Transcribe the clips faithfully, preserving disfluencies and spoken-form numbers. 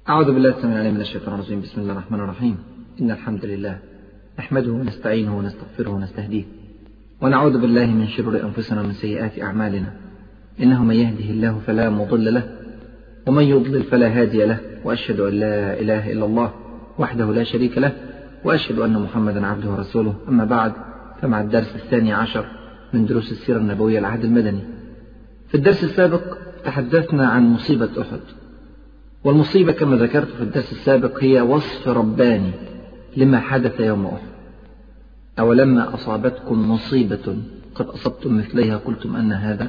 أعوذ بالله السميع العليم من الشيطان الرجيم. بسم الله الرحمن الرحيم. إن الحمد لله نحمده ونستعينه ونستغفره ونستهديه، ونعوذ بالله من شرور أنفسنا ومن سيئات أعمالنا. إنه من يهده الله فلا مضل له، ومن يضلل فلا هادي له، وأشهد أن لا إله إلا الله وحده لا شريك له، وأشهد أن محمدا عبده ورسوله. أما بعد، فمع الدرس الثاني عشر من دروس السيرة النبوية العهد المدني. في الدرس السابق تحدثنا عن مصيبة أحد، والمصيبة كما ذكرت في الدرس السابق هي وصف رباني لما حدث يوم أحد. أولما أصابتكم مصيبة قد أصبتم مثليها قلتم أن هذا.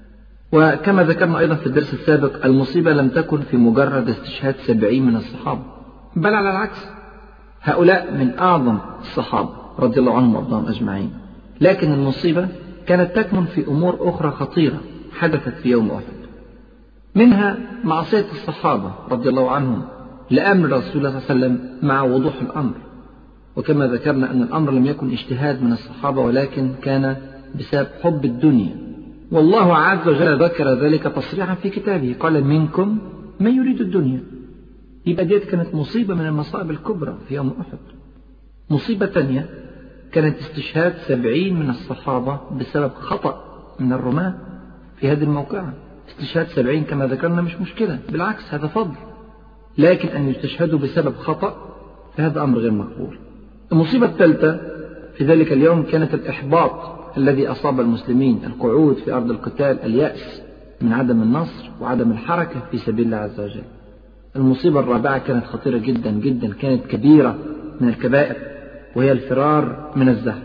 وكما ذكرنا أيضا في الدرس السابق، المصيبة لم تكن في مجرد استشهاد سبعين من الصحابة، بل على العكس، هؤلاء من أعظم الصحابة رضي الله عنهم وارضاهم أجمعين. لكن المصيبة كانت تكمن في أمور أخرى خطيرة حدثت في يوم أحد، منها معصية الصحابة رضي الله عنهم لأمر رسول الله صلى الله عليه وسلم مع وضوح الأمر. وكما ذكرنا أن الأمر لم يكن اجتهاد من الصحابة، ولكن كان بسبب حب الدنيا، والله عز وجل ذكر ذلك تصريحا في كتابه، قال منكم من يريد الدنيا. يبقى ديت كانت مصيبة من المصائب الكبرى في يوم أحد. مصيبة تانية كانت استشهاد سبعين من الصحابة بسبب خطأ من الرماة في هذه الموقعة. استشهاد سبعين كما ذكرنا مش مشكلة، بالعكس هذا فضل، لكن أن يستشهدوا بسبب خطأ فهذا أمر غير مقبول. المصيبة الثالثة في ذلك اليوم كانت الإحباط الذي أصاب المسلمين، القعود في أرض القتال، اليأس من عدم النصر وعدم الحركة في سبيل الله عز وجل. المصيبة الرابعة كانت خطيرة جدا جدا، كانت كبيرة من الكبائر، وهي الفرار من الزهر.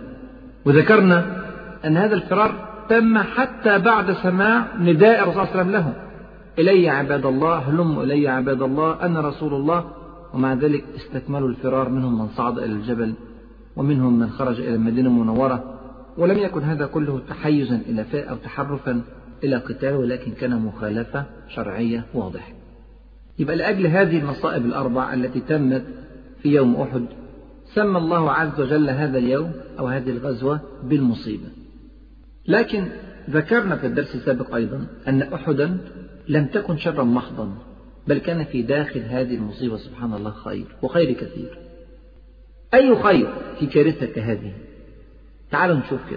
وذكرنا أن هذا الفرار تم حتى بعد سماع نداء الرسول صلى الله عليه وسلم لهم: إلي عباد الله، هلم إلي عباد الله، أنا رسول الله. ومع ذلك استكملوا الفرار، منهم من صعد إلى الجبل، ومنهم من خرج إلى المدينة المنورة. ولم يكن هذا كله تحيزا إلى فئة أو تحرفا إلى قتال، ولكن كان مخالفة شرعية واضحة. يبقى لأجل هذه المصائب الأربع التي تمت في يوم أحد، سمى الله عز وجل هذا اليوم أو هذه الغزوة بالمصيبة. لكن ذكرنا في الدرس السابق أيضا أن أحدا لم تكن شرا محضا، بل كان في داخل هذه المصيبة سبحان الله خير، وخير كثير. أي خير في كارثة كهذه؟ تعالوا نشوف كده.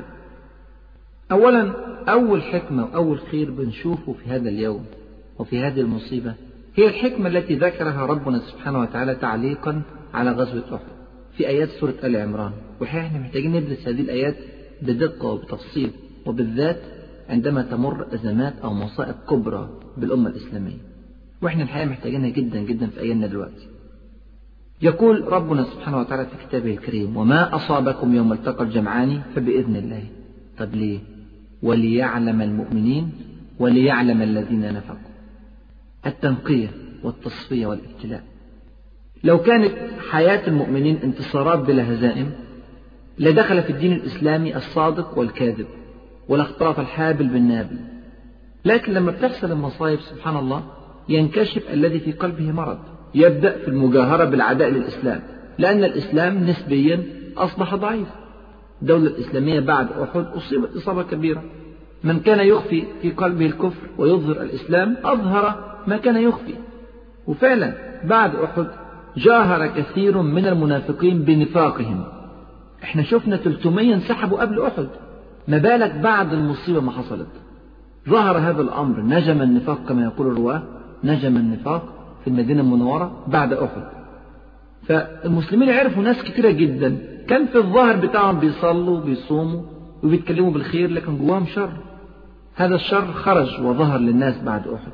أولا، أول حكمة وأول خير بنشوفه في هذا اليوم وفي هذه المصيبة هي الحكمة التي ذكرها ربنا سبحانه وتعالى تعليقا على غزوة أحد في آيات سورة آل عمران. وإحنا محتاجين ندرس هذه الآيات بدقة وبتفصيل، وبالذات عندما تمر أزمات أو مصائب كبرى بالأمة الإسلامية، وإحنا الحقيقة محتاجينها جدا جدا في أيامنا دلوقتي. يقول ربنا سبحانه وتعالى في كتابه الكريم: وما أصابكم يوم التقى الجمعان فبإذن الله. طب ليه؟ وليعلم المؤمنين وليعلم الذين نفقوا. التنقية والتصفية والابتلاء. لو كانت حياة المؤمنين انتصارات بلا هزائم، لدخل في الدين الإسلامي الصادق والكاذب، ولاختلط الحابل بالنابل. لكن لما بتحصل المصائب سبحان الله ينكشف الذي في قلبه مرض، يبدأ في المجاهرة بالعداء للإسلام، لأن الإسلام نسبيا أصبح ضعيف. الدولة الإسلامية بعد أحد أصيبت إصابة كبيرة. من كان يخفي في قلبه الكفر ويظهر الإسلام أظهر ما كان يخفي. وفعلا بعد أحد جاهر كثير من المنافقين بنفاقهم. احنا شفنا ثلاثمائة انسحبوا قبل أحد، ما بالك بعد المصيبة ما حصلت. ظهر هذا الأمر، نجم النفاق كما يقول الرواة، نجم النفاق في المدينة المنورة بعد أحد. فالمسلمين عرفوا ناس كثيرة جدا كان في الظاهر بتاعهم بيصلوا وبيصوموا وبيتكلموا بالخير، لكن جواهم شر. هذا الشر خرج وظهر للناس بعد أحد.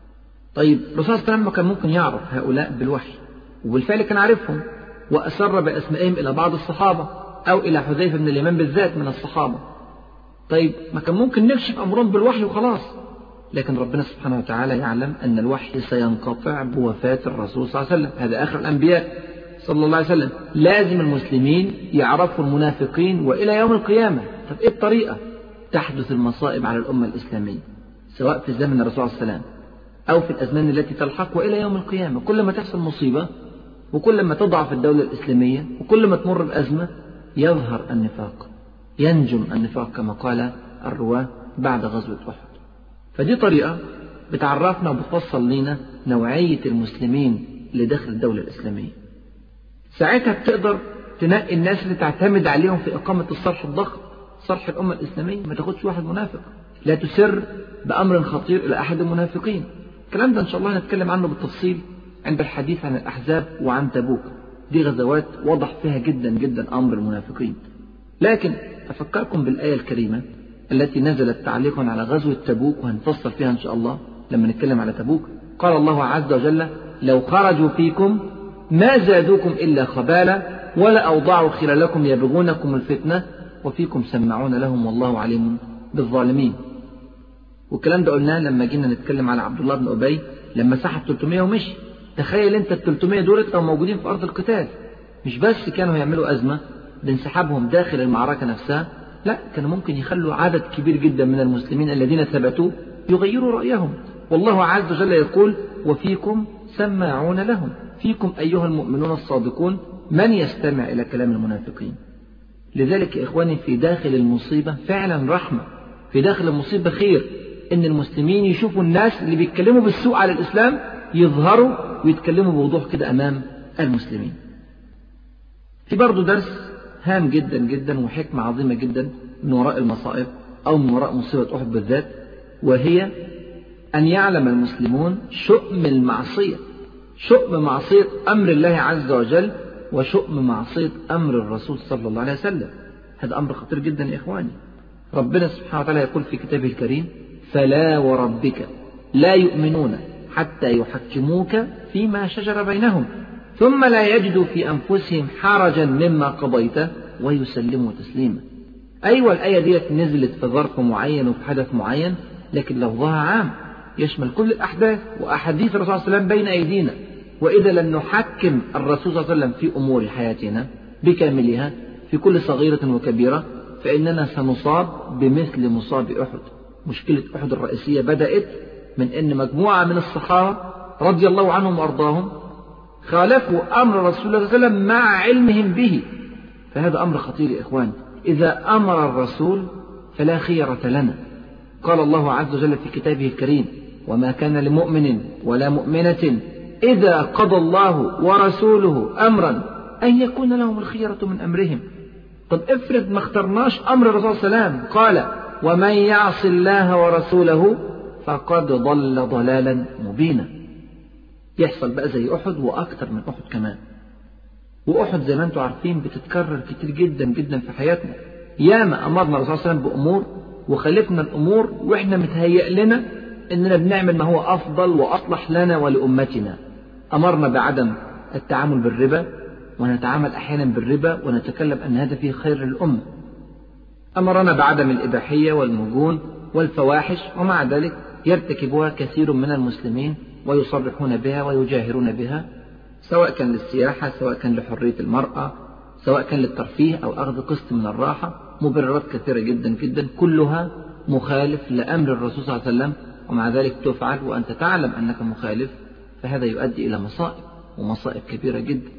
طيب الرسول صلى الله عليه وسلم كان ممكن يعرف هؤلاء بالوحي، وبالفعل كان عارفهم، وأسر بأسمائهم إلى بعض الصحابة أو إلى حذيفة بن اليمان بالذات من الصحابة. طيب ما كان ممكن نكشف أمرهم بالوحي وخلاص، لكن ربنا سبحانه وتعالى يعلم أن الوحي سينقطع بوفاة الرسول صلى الله عليه وسلم، هذا آخر الأنبياء صلى الله عليه وسلم. لازم المسلمين يعرفوا المنافقين وإلى يوم القيامة. طب إيه الطريقة؟ تحدث المصائب على الأمة الإسلامية سواء في زمن الرسول صلى الله عليه وسلم أو في الأزمان التي تلحق وإلى يوم القيامة. كل ما تحصل مصيبة وكل ما تضعف الدولة الإسلامية وكل ما تمر بأزمة يظهر النفاق، ينجم النفاق كما قال الرواة بعد غزوة أحد. فدي طريقة بتعرفنا وبتفصل لنا نوعية المسلمين لداخل الدولة الإسلامية. ساعتها بتقدر تنقي الناس اللي تعتمد عليهم في إقامة الصرح الضخم، صرح الأمة الإسلامية. ما تاخدش واحد منافق، لا تسر بأمر خطير إلى أحد المنافقين. الكلام ده إن شاء الله هنتكلم عنه بالتفصيل عند الحديث عن الأحزاب وعن تبوك. دي غزوات وضح فيها جدا جدا أمر المنافقين. لكن أفكركم بالآية الكريمة التي نزلت تعليقا على غزوة تبوك، وهنفصل فيها إن شاء الله لما نتكلم على تبوك. قال الله عز وجل: لو خرجوا فيكم ما زادوكم إلا خبالا ولا أوضعوا خلالكم يبغونكم الفتنة وفيكم سماعون لهم والله عليم بالظالمين. والكلام ده قلناه لما جينا نتكلم على عبد الله بن أبي لما سحب ثلاثمائة ومشي. تخيل انت ال ثلاثمائة دولت لو موجودين في أرض القتال، مش بس كانوا يعملوا أزمة بانسحابهم داخل المعركة نفسها، لا، كانوا ممكن يخلوا عدد كبير جدا من المسلمين الذين ثبتوا يغيروا رأيهم. والله عز وجل يقول: وفيكم سماعون لهم، فيكم أيها المؤمنون الصادقون من يستمع إلى كلام المنافقين. لذلك يا إخواني في داخل المصيبة فعلا رحمة، في داخل المصيبة خير، إن المسلمين يشوفوا الناس اللي بيتكلموا بالسوء على الإسلام يظهروا ويتكلموا بوضوح كده أمام المسلمين. في برضو درس هام جدا جدا وحكمة عظيمة جدا من وراء المصائب أو من وراء مصيبة أحد بالذات، وهي أن يعلم المسلمون شؤم المعصية، شؤم معصية أمر الله عز وجل وشؤم معصية أمر الرسول صلى الله عليه وسلم. هذا أمر خطير جدا يا إخواني. ربنا سبحانه وتعالى يقول في كتابه الكريم: فلا وربك لا يؤمنون حتى يحكموك فيما شجر بينهم ثم لا يجدوا في أنفسهم حرجا مما قضيت ويسلموا تسليما. أيوة الآية دي نزلت في ظرف معين وفي حدث معين، لكن لفظها عام يشمل كل الأحداث وأحاديث الرسول صلى الله عليه وسلم بين أيدينا. وإذا لم نحكم الرسول صلى الله عليه وسلم في أمور حياتنا بكاملها في كل صغيرة وكبيرة فإننا سنصاب بمثل مصاب أحد. مشكلة أحد الرئيسية بدأت من أن مجموعة من الصحابة رضي الله عنهم وأرضاهم خالفوا أمر رسول الله صلى الله عليه وسلم مع علمهم به. فهذا أمر خطير يا إخوان. إذا أمر الرسول فلا خيرة لنا. قال الله عز وجل في كتابه الكريم: وما كان لمؤمن ولا مؤمنة إذا قضى الله ورسوله أمرا أن يكون لهم الخيرة من أمرهم. طب افرض ما اخترناش أمر الرسول صلى الله عليه وسلم، قال: ومن يعص الله ورسوله فقد ضل ضلالا مبينا. يحصل بقى زي أحد وأكثر من أحد كمان. وأحد زي ما انتم عارفين بتتكرر كتير جدا جدا في حياتنا. ياما أمرنا الرسول صلى الله عليه وسلم بأمور وخلفنا الأمور وإحنا متهيأ لنا إننا بنعمل ما هو أفضل وأصلح لنا ولأمتنا. أمرنا بعدم التعامل بالربا ونتعامل أحيانا بالربا ونتكلم أن هذا فيه خير للأمة. أمرنا بعدم الإباحية والمجون والفواحش، ومع ذلك يرتكبها كثير من المسلمين ويصرحون بها ويجاهرون بها، سواء كان للسياحة، سواء كان لحرية المرأة، سواء كان للترفيه أو أخذ قسط من الراحة. مبررات كثيرة جدا جدا كلها مخالف لأمر الرسول صلى الله عليه وسلم، ومع ذلك تفعل وأنت تعلم أنك مخالف. فهذا يؤدي إلى مصائب ومصائب كبيرة جدا.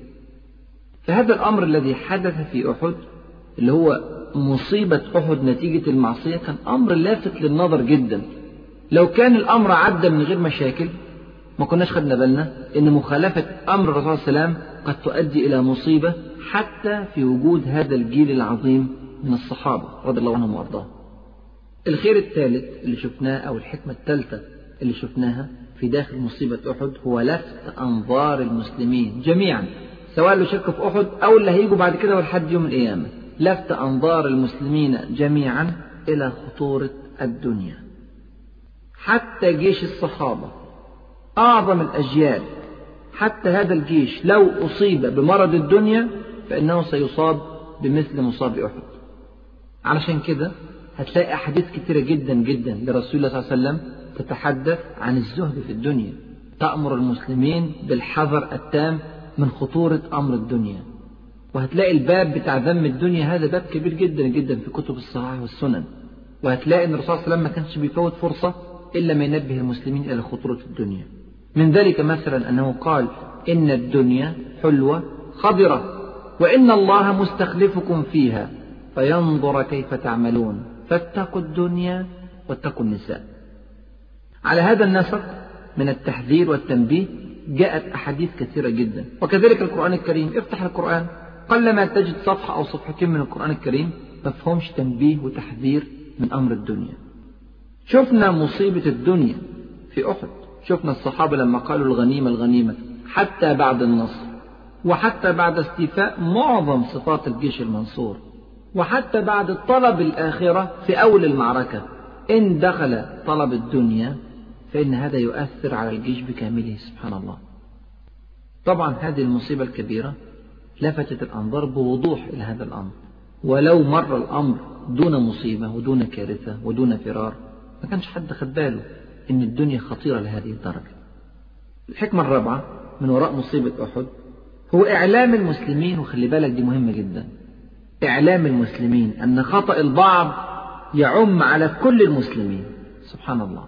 فهذا الأمر الذي حدث في أحد اللي هو مصيبة أحد نتيجة المعصية كان أمر لافت للنظر جدا. لو كان الأمر عدى من غير مشاكل ما كناش خدنا بالنا إن مخالفة أمر الرسول صلى الله عليه وسلم قد تؤدي إلى مصيبة حتى في وجود هذا الجيل العظيم من الصحابة رضي الله عنهم وأرضاهم. الخير الثالث اللي شفناه أو الحكمة الثالثة اللي شفناها في داخل مصيبة أحد هو لفت أنظار المسلمين جميعا، سواء اللي شاركوا في أحد أو اللي هيجوا بعد كده ولحد يوم القيامة. لفت أنظار المسلمين جميعا إلى خطورة الدنيا. حتى جيش الصحابة أعظم الأجيال، حتى هذا الجيش لو أصيب بمرض الدنيا فإنه سيصاب بمثل مصاب أحد. علشان كده هتلاقي أحاديث كثيرة جدا جدا لرسول الله صلى الله عليه وسلم تتحدث عن الزهد في الدنيا، تأمر المسلمين بالحذر التام من خطورة أمر الدنيا. وهتلاقي الباب بتاع ذم الدنيا هذا باب كبير جدا جدا في كتب الصحاح والسنن. وهتلاقي أن الرسول صلى الله عليه وسلم ما كانش بيفوت فرصة إلا ما ينبه المسلمين إلى خطورة الدنيا. من ذلك مثلا أنه قال: إن الدنيا حلوة خضرة وإن الله مستخلفكم فيها فينظر كيف تعملون فاتقوا الدنيا واتقوا النساء. على هذا النسق من التحذير والتنبيه جاءت أحاديث كثيرة جدا، وكذلك القرآن الكريم. افتح القرآن قلما تجد صفحة أو صفحتين من القرآن الكريم مفهومش تنبيه وتحذير من أمر الدنيا. شفنا مصيبة الدنيا في أحد، شفنا الصحابة لما قالوا الغنيمة الغنيمة حتى بعد النصر، وحتى بعد استيفاء معظم صفات الجيش المنصور، وحتى بعد طلب الآخرة في أول المعركة. إن دخل طلب الدنيا فإن هذا يؤثر على الجيش بكامله سبحان الله. طبعا هذه المصيبة الكبيرة لفتت الأنظار بوضوح إلى هذا الأمر، ولو مر الأمر دون مصيبة ودون كارثة ودون فرار ما كانش حد خد باله إن الدنيا خطيرة لهذه الدرجة. الحكمة الرابعة من وراء مصيبة أحد هو إعلام المسلمين، وخلي بالك دي مهمة جدا، إعلام المسلمين أن خطأ البعض يعم على كل المسلمين سبحان الله.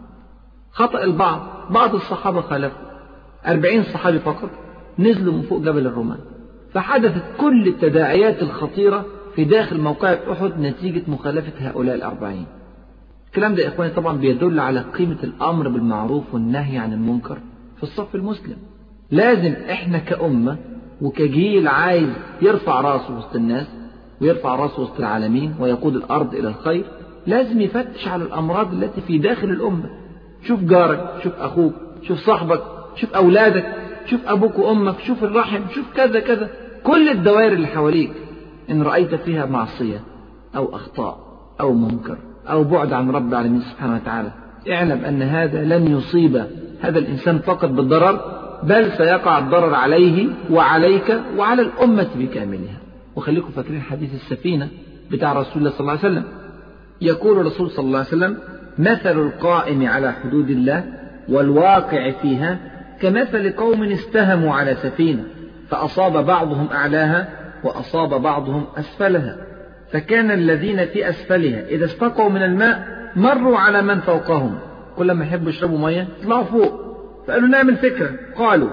خطأ البعض، بعض الصحابة خالفوا، أربعين صحابي فقط نزلوا من فوق جبل الرومان، فحدثت كل التداعيات الخطيرة في داخل موقع أحد نتيجة مخالفة هؤلاء الأربعين. الكلام ده يا إخواني طبعا بيدل على قيمة الأمر بالمعروف والنهي عن المنكر في الصف المسلم. لازم إحنا كأمة وكجيل عايز يرفع راسه وسط الناس ويرفع راسه وسط العالمين ويقود الأرض إلى الخير، لازم يفتش على الأمراض التي في داخل الأمة. شوف جارك، شوف أخوك، شوف صاحبك، شوف أولادك، شوف أبوك وأمك، شوف الرحم، شوف كذا كذا، كل الدوائر اللي حواليك إن رأيت فيها معصية أو أخطاء أو منكر أو بعد عن رب العالمين سبحانه وتعالى، اعلم أن هذا لن يصيب هذا الإنسان فقط بالضرر، بل سيقع الضرر عليه وعليك وعلى الأمة بكاملها. وخليكم فاكرين حديث السفينة بتاع رسول الله صلى الله عليه وسلم. يقول الرسول صلى الله عليه وسلم: مثل القائم على حدود الله والواقع فيها كمثل قوم استهموا على سفينة فأصاب بعضهم أعلاها وأصاب بعضهم أسفلها، فكان الذين في أسفلها إذا استقوا من الماء مروا على من فوقهم، كل ما يحبوا يشربوا مية يطلعوا فوق، فقالوا نعمل فكرة، قالوا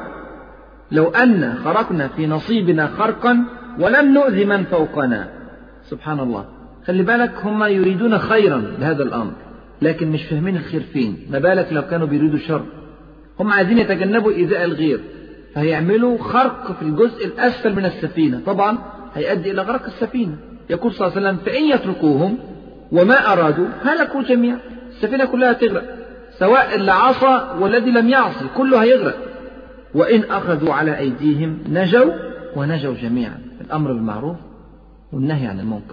لو أن خرقنا في نصيبنا خرقا ولم نؤذي من فوقنا. سبحان الله. خلي بالك هم يريدون خيرا لهذا الأمر لكن مش فاهمين الخير فين، ما بالك لو كانوا بيريدوا شر. هم عايزين يتجنبوا إيذاء الغير فهيعملوا خرق في الجزء الأسفل من السفينة، طبعا هيؤدي إلى غرق السفينة. يقول صلى الله عليه وسلم: فإن يتركوهم وما أرادوا هلكوا جميعا، السفينة كلها تغرق، سواء اللي عصى والذي لم يعصي كله هيغرق. وإن أخذوا على أيديهم نجوا ونجوا جميعا. الأمر بالمعروف والنهي عن المنكر.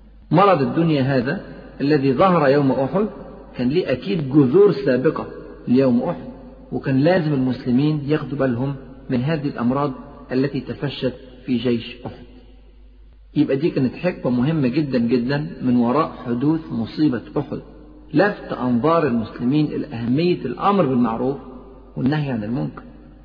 مرض الدنيا هذا الذي ظهر يوم أحد كان ليه أكيد جذور سابقة ليوم أحد، وكان لازم المسلمين ياخدوا بالهم من هذه الأمراض التي تفشت في جيش أحد. يبقى دي كانت حكمة مهمة جدا جدا من وراء حدوث مصيبة أحد، لفت أنظار المسلمين إلى أهمية الأمر بالمعروف والنهي عن المنكر.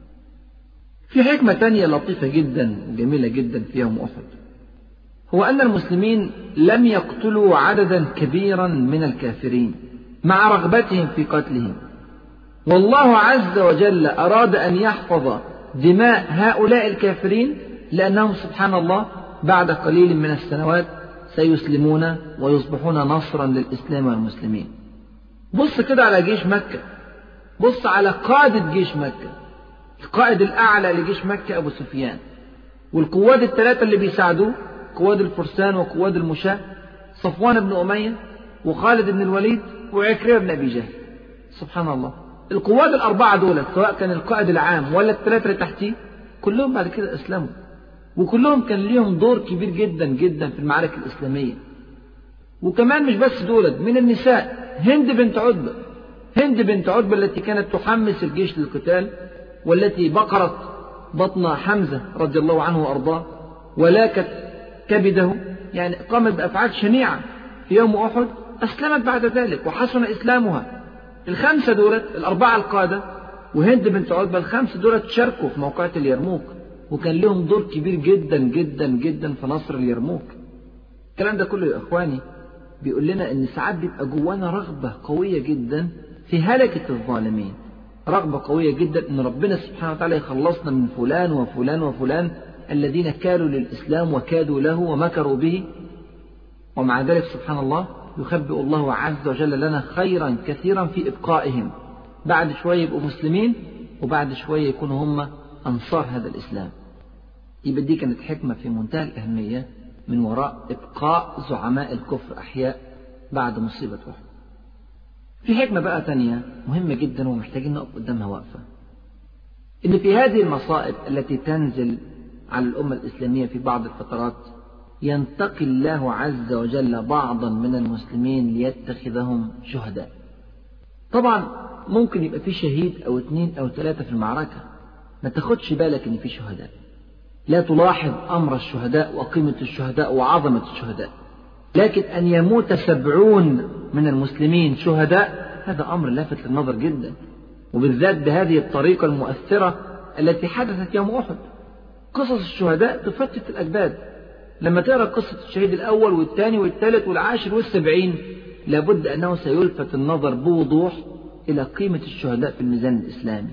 في حكمة تانية لطيفة جدا وجميلة جدا في يوم أحد، هو أن المسلمين لم يقتلوا عددا كبيرا من الكافرين مع رغبتهم في قتلهم، والله عز وجل أراد أن يحفظ دماء هؤلاء الكافرين لأنهم سبحان الله بعد قليل من السنوات سيسلمون ويصبحون نصرا للإسلام والمسلمين. بص كده على جيش مكة، بص على قادة جيش مكة، القائد الأعلى لجيش مكة أبو سفيان، والقواد الثلاثة اللي بيساعدوه قواد الفرسان وقواد المشاة، صفوان بن أمية وخالد بن الوليد وعكرمة بن أبي جهل. سبحان الله. القواد الأربعة دول سواء كان القائد العام ولا الثلاثة اللي تحتيه كلهم بعد كده أسلموا، وكلهم كان ليهم دور كبير جدا جدا في المعارك الإسلامية. وكمان مش بس دولت، من النساء هند بنت عتبة، هند بنت عتبة التي كانت تحمس الجيش للقتال والتي بقرت بطن حمزة رضي الله عنه وأرضاه ولاكت كبده، يعني قامت بأفعال شنيعة في يوم أحد، أسلمت بعد ذلك وحسن إسلامها. الخمسة دولت الأربعة القادة وهند بنت عتبة، الخمسة دولت شاركوا في موقعة اليرموك وكان لهم دور كبير جدا جدا جدا في نصر اليرموك. الكلام ده كله يا إخواني بيقول لنا إن ساعات بيبقى جوانا رغبة قوية جدا في هلكة الظالمين، رغبة قوية جدا إن ربنا سبحانه وتعالى يخلصنا من فلان وفلان وفلان الذين كالوا للإسلام وكادوا له ومكروا به، ومع ذلك سبحان الله يخبئ الله عز وجل لنا خيرا كثيرا في إبقائهم. بعد شوية يبقوا مسلمين وبعد شوية يكونوا هم أنصار هذا الإسلام. يبقى دي كانت حكمة في منتهى الأهمية من وراء إبقاء زعماء الكفر أحياء بعد مصيبة أحد. في حكمة بقى تانية مهمة جدا ومحتاجين نقف قدامها وقفة، إن في هذه المصائب التي تنزل على الأمة الإسلامية في بعض الفترات ينتقي الله عز وجل بعضا من المسلمين ليتخذهم شهداء. طبعا ممكن يبقى في شهيد أو اثنين أو ثلاثة في المعركة، ما تاخدش بالك إن في شهداء، لا تلاحظ أمر الشهداء وقيمة الشهداء وعظمة الشهداء، لكن أن يموت سبعون من المسلمين شهداء هذا أمر لافت للنظر جدا، وبالذات بهذه الطريقة المؤثرة التي حدثت يوم أحد. قصص الشهداء تفتت الأجداد. لما تقرأ قصة الشهيد الأول والثاني والثالث والعاشر والسبعين لابد أنه سيلفت النظر بوضوح إلى قيمة الشهداء في الميزان الإسلامي.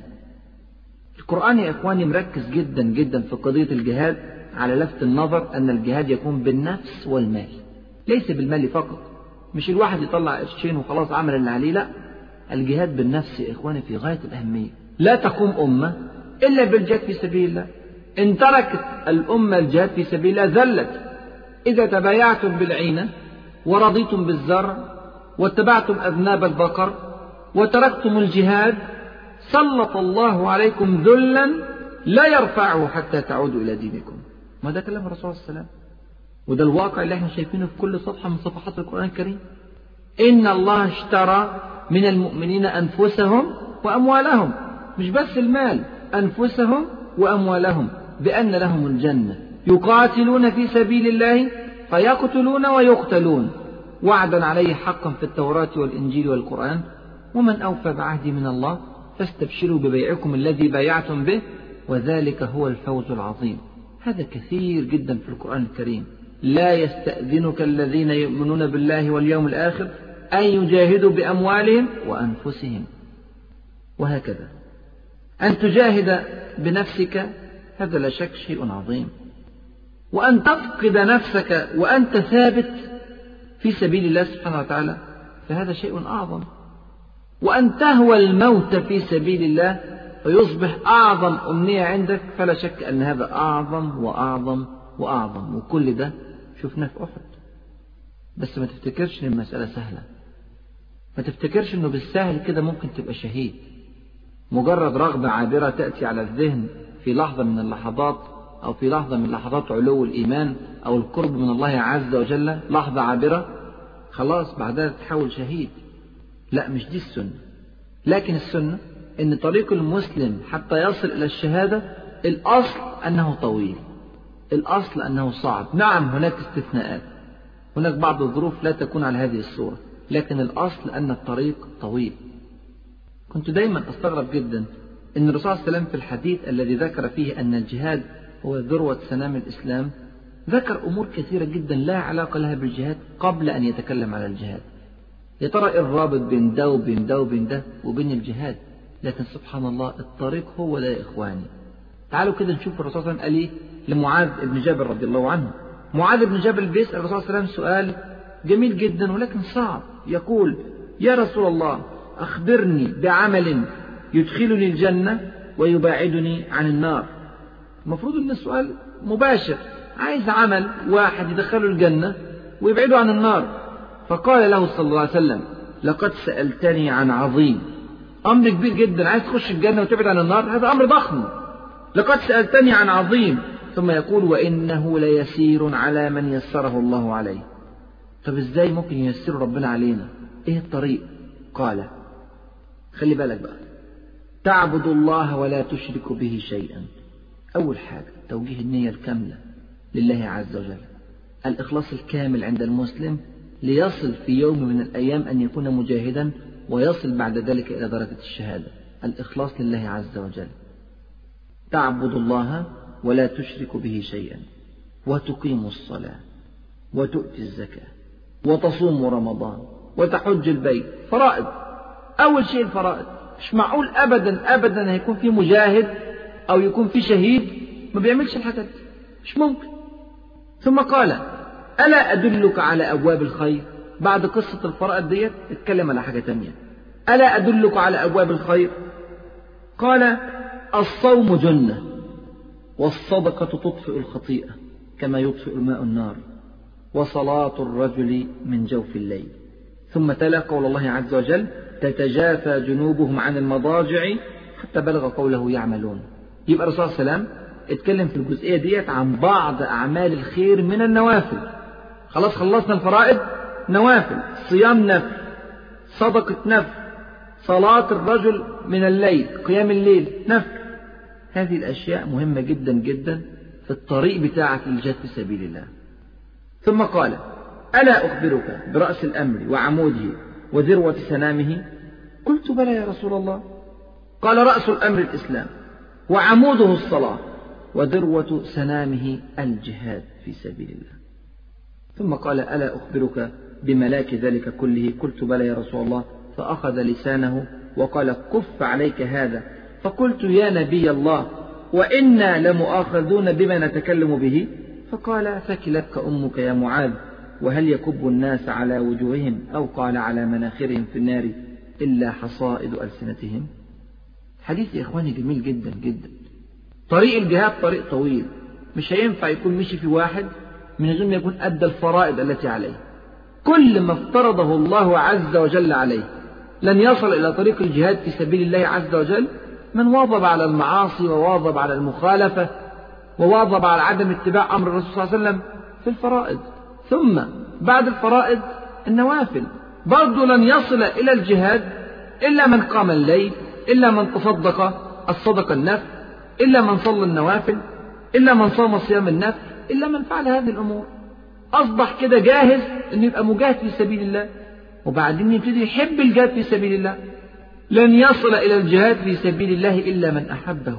القرآن يا إخواني مركز جدا جدا في قضية الجهاد على لفت النظر أن الجهاد يكون بالنفس والمال، ليس بالمال فقط. مش الواحد يطلع قرشين وخلاص عمل اللي عليه، لا، الجهاد بالنفس يا إخواني في غاية الأهمية. لا تقوم أمة إلا بالجهاد في سبيل الله. إن تركت الأمة الجهاد في سبيل الله ذلت. إذا تبايعتم بالعينة ورضيتم بالزرع واتبعتم أذناب البقر وتركتم الجهاد سلط الله عليكم ذلا لا يرفعه حتى تعودوا إلى دينكم. ما ده كلام الرسول صلى الله عليه وسلم، وده الواقع اللي احنا شايفينه في كل صفحة من صفحات القرآن الكريم. إن الله اشترى من المؤمنين أنفسهم وأموالهم، مش بس المال، أنفسهم وأموالهم بأن لهم الجنة يقاتلون في سبيل الله فيقتلون ويقتلون وعدا عليه حقا في التوراة والإنجيل والقرآن ومن أوفى بعهدي من الله فاستبشروا ببيعكم الذي بايعتم به وذلك هو الفوز العظيم. هذا كثير جدا في القرآن الكريم. لا يستأذنك الذين يؤمنون بالله واليوم الآخر أن يجاهدوا بأموالهم وأنفسهم. وهكذا أن تجاهد بنفسك هذا لا شك شيء عظيم، وأن تفقد نفسك وأنت ثابت في سبيل الله سبحانه وتعالى فهذا شيء أعظم، وأن تهوى الموت في سبيل الله فيصبح أعظم أمنية عندك، فلا شك أن هذا أعظم وأعظم وأعظم. وكل ده شفناه في أحد. بس ما تفتكرش إن المسألة سهلة، ما تفتكرش إنه بالسهل كده ممكن تبقى شهيد. مجرد رغبة عابرة تأتي على الذهن في لحظة من اللحظات أو في لحظة من لحظات علو الإيمان أو القرب من الله عز وجل، لحظة عابرة خلاص بعدها تتحول شهيد. لا، مش دي السنة. لكن السنة إن طريق المسلم حتى يصل إلى الشهادة الأصل أنه طويل، الأصل أنه صعب. نعم هناك استثناءات، هناك بعض الظروف لا تكون على هذه الصورة، لكن الأصل أن الطريق طويل. كنت دايما أستغرب جدا أن الرسول صلى الله عليه وسلم في الحديث الذي ذكر فيه أن الجهاد هو ذروة سنام الإسلام ذكر أمور كثيرة جدا لا علاقة لها بالجهاد قبل أن يتكلم على الجهاد. يا ترى إيه الرابط بين ده وبين ده وبين ده وبين الجهاد؟ لكن سبحان الله الطريق هو ده يا إخواني. تعالوا كده نشوف الرسول صلى الله عليه وسلم قال إيه لمعاذ بن جبل رضي الله عنه. معاذ بن جبل بيسأل الرسول صلى الله عليه وسلم سؤال جميل جدا ولكن صعب. يقول: يا رسول الله أخبرني بعمل يدخلني الجنة ويباعدني عن النار. المفروض أن السؤال مباشر، عايز عمل واحد يدخله الجنة ويبعده عن النار. فقال له صلى الله عليه وسلم: لقد سألتني عن عظيم. أمر كبير جدا، عايز تخش الجنة وتبعد عن النار، هذا أمر ضخم. لقد سألتني عن عظيم. ثم يقول: وإنه ليسير على من يسره الله عليه. طب إزاي ممكن ييسر ربنا علينا؟ إيه الطريق؟ قال: خلي بالك بقى، تعبد الله ولا تشرك به شيئا. أول حاجة توجيه النية الكاملة لله عز وجل، الإخلاص الكامل عند المسلم ليصل في يوم من الأيام أن يكون مجاهدا ويصل بعد ذلك إلى درجة الشهادة. الإخلاص لله عز وجل، تعبد الله ولا تشرك به شيئا وتقيم الصلاة وتؤتي الزكاة وتصوم رمضان وتحج البيت. فرائض، أول شيء الفرائض. مش معقول أبدا أبدا هيكون في مجاهد أو يكون في شهيد ما بيعملش الحاجات دي، مش ممكن. ثم قال: ألا أدلك على أبواب الخير؟ بعد قصة الفرائض ديت اتكلم على حاجة تانية. ألا أدلك على أبواب الخير؟ قال: الصوم جنة، والصدقة تطفئ الخطيئة كما يطفئ الماء النار، وصلاة الرجل من جوف الليل. ثم تلا قول الله عز وجل: تتجافى جنوبهم عن المضاجع، حتى بلغ قوله يعملون. يبقى الرسول صلى الله عليه وسلم اتكلم في الجزئية ديت عن بعض أعمال الخير من النوافل. خلاص خلصنا الفرائض، نوافل: صيام نفل، صدقة نفل، صلاة الرجل من الليل، قيام الليل نفل. هذه الأشياء مهمة جدا جدا في الطريق بتاعك للجهاد في سبيل الله. ثم قال: ألا أخبرك برأس الأمر وعموده وذروة سنامه؟ قلت: بلى يا رسول الله. قال: رأس الأمر الإسلام، وعموده الصلاة، وذروة سنامه الجهاد في سبيل الله. ثم قال: ألا أخبرك بملاك ذلك كله؟ قلت: بلى يا رسول الله. فأخذ لسانه وقال: كف عليك هذا. فقلت: يا نبي الله، وإنا لمؤاخذون بما نتكلم به؟ فقال: ثكلتك أمك يا معاذ، وهل يكب الناس على وجوههم أو قال على مناخرهم في النار إلا حصائد ألسنتهم؟ حديث يا إخواني جميل جدا جدا. طريق الجهاد طريق طويل، مش هينفع يكون مشي في واحد من غير ما يكون أدى الفرائض التي عليه. كل ما افترضه الله عز وجل عليه لن يصل إلى طريق الجهاد في سبيل الله عز وجل من واظب على المعاصي، وواظب على المخالفة، وواظب على عدم اتباع أمر الرسول صلى الله عليه وسلم في الفرائض. ثم بعد الفرائض النوافل. برضو لن يصل إلى الجهاد إلا من قام الليل، إلا من تصدق الصدقة النفل، إلا من صلى النوافل، إلا من صام صيام النفل، إلا من فعل هذه الأمور. أصبح كده جاهز أن يبقى مجاهد في سبيل الله، وبعدين يبتدي يحب الجهاد في سبيل الله. لن يصل إلى الجهاد في سبيل الله إلا من أحبه.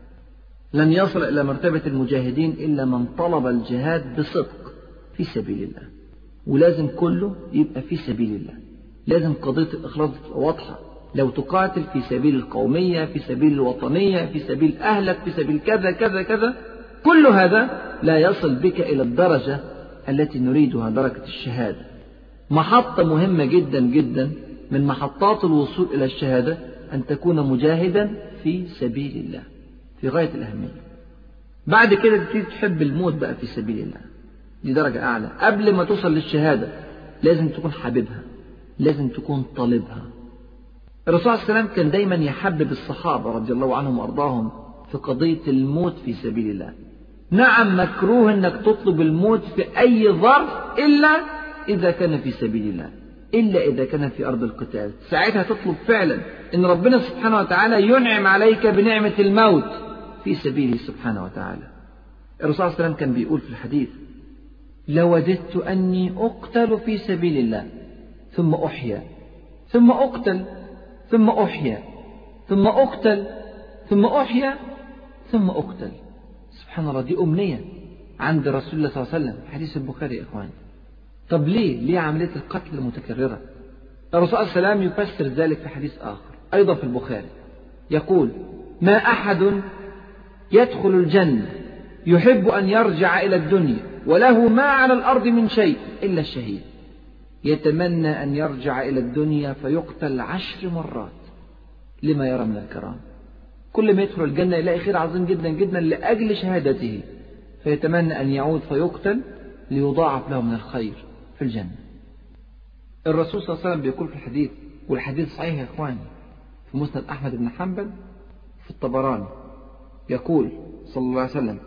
لن يصل إلى مرتبة المجاهدين إلا من طلب الجهاد بصدق في سبيل الله. ولازم كله يبقى في سبيل الله. لازم قضية الإخلاص تبقى واضحة. لو تقاتل في سبيل القومية، في سبيل الوطنية، في سبيل أهلك، في سبيل كذا كذا كذا، كل هذا لا يصل بك إلى الدرجة التي نريدها، درجة الشهادة. محطة مهمة جدا جدا من محطات الوصول إلى الشهادة أن تكون مجاهدا في سبيل الله في غاية الأهمية. بعد كده تبتدي تحب الموت بقى في سبيل الله، دي درجة أعلى. قبل ما توصل للشهادة لازم تكون حاببها، لازم تكون طالبها. الرسول صلى الله عليه وسلم كان دايما يحبب الصحابة رضي الله عنهم وأرضاهم في قضية الموت في سبيل الله. نعم مكروه أنك تطلب الموت في أي ظرف إلا إذا كان في سبيل الله، إلا إذا كان في أرض القتال. ساعتها تطلب فعلا أن ربنا سبحانه وتعالى ينعم عليك بنعمة الموت في سبيله سبحانه وتعالى. الرسول صلى الله عليه وسلم كان بيقول في الحديث: لوددت أني أقتل في سبيل الله ثم أحيا، ثم أقتل، ثم أحيا، ثم أقتل، ثم أحيا، ثم أقتل. سبحان الله، دي أمنية عند رسول الله صلى الله عليه وسلم. حديث البخاري يا إخواني. طب ليه؟ ليه عملية القتل المتكررة؟ الرسول صلى الله عليه وسلم يفسر ذلك في حديث آخر أيضا في البخاري، يقول: ما أحد يدخل الجنة يحب أن يرجع إلى الدنيا وله ما على الأرض من شيء إلا الشهيد، يتمنى أن يرجع إلى الدنيا فيقتل عشر مرات لما يرى من الكرام. كل ما يدخل الجنة يلاقي خير عظيم جدا جدا لأجل شهادته، فيتمنى أن يعود فيقتل ليضاعف له من الخير في الجنة. الرسول صلى الله عليه وسلم بيقول في الحديث، والحديث صحيح يا إخواني، في مسند أحمد بن حنبل في الطبراني، يقول صلى الله عليه وسلم: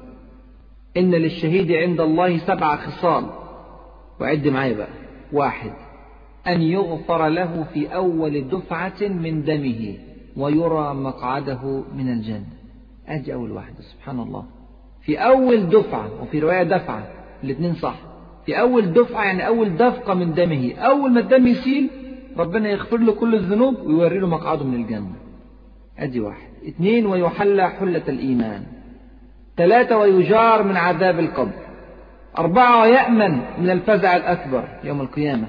إن للشهيد عند الله سبع خصال. وعد معايا بقى: واحد، أن يغفر له في أول دفعة من دمه ويرى مقعده من الجنة. أجي أول واحدة، سبحان الله، في أول دفعة، وفي رواية دفعة، الاثنين صح. في أول دفعة يعني أول دفقة من دمه، أول ما الدم يسيل ربنا يغفر له كل الذنوب ويوري له مقعده من الجنة. أدي واحد. اثنين، ويحلى حلة الإيمان. ثلاثة، ويجار من عذاب القبر. أربعة، ويأمن من الفزع الأكبر يوم القيامة.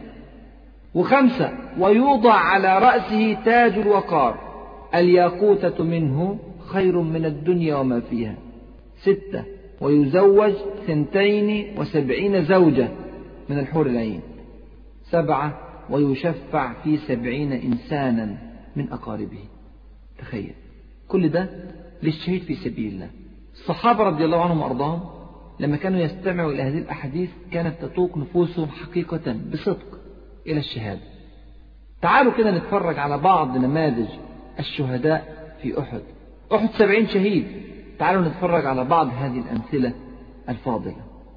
وخمسة، ويوضع على رأسه تاج الوقار، الياقوتة منه خير من الدنيا وما فيها. ستة، ويزوج ثنتين وسبعين زوجة من الحور العين. سبعة، ويشفع في سبعين إنسانا من أقاربه. تخيل كل ده للشهيد في سبيل الله. الصحابة رضي الله عنهم وأرضاهم لما كانوا يستمعوا إلى هذه الأحاديث كانت تطوق نفوسهم حقيقة بصدق إلى الشهادة. تعالوا كده نتفرج على بعض نماذج الشهداء في أحد. أحد سبعين شهيد. تعالوا نتفرج على بعض هذه الأمثلة الفاضلة.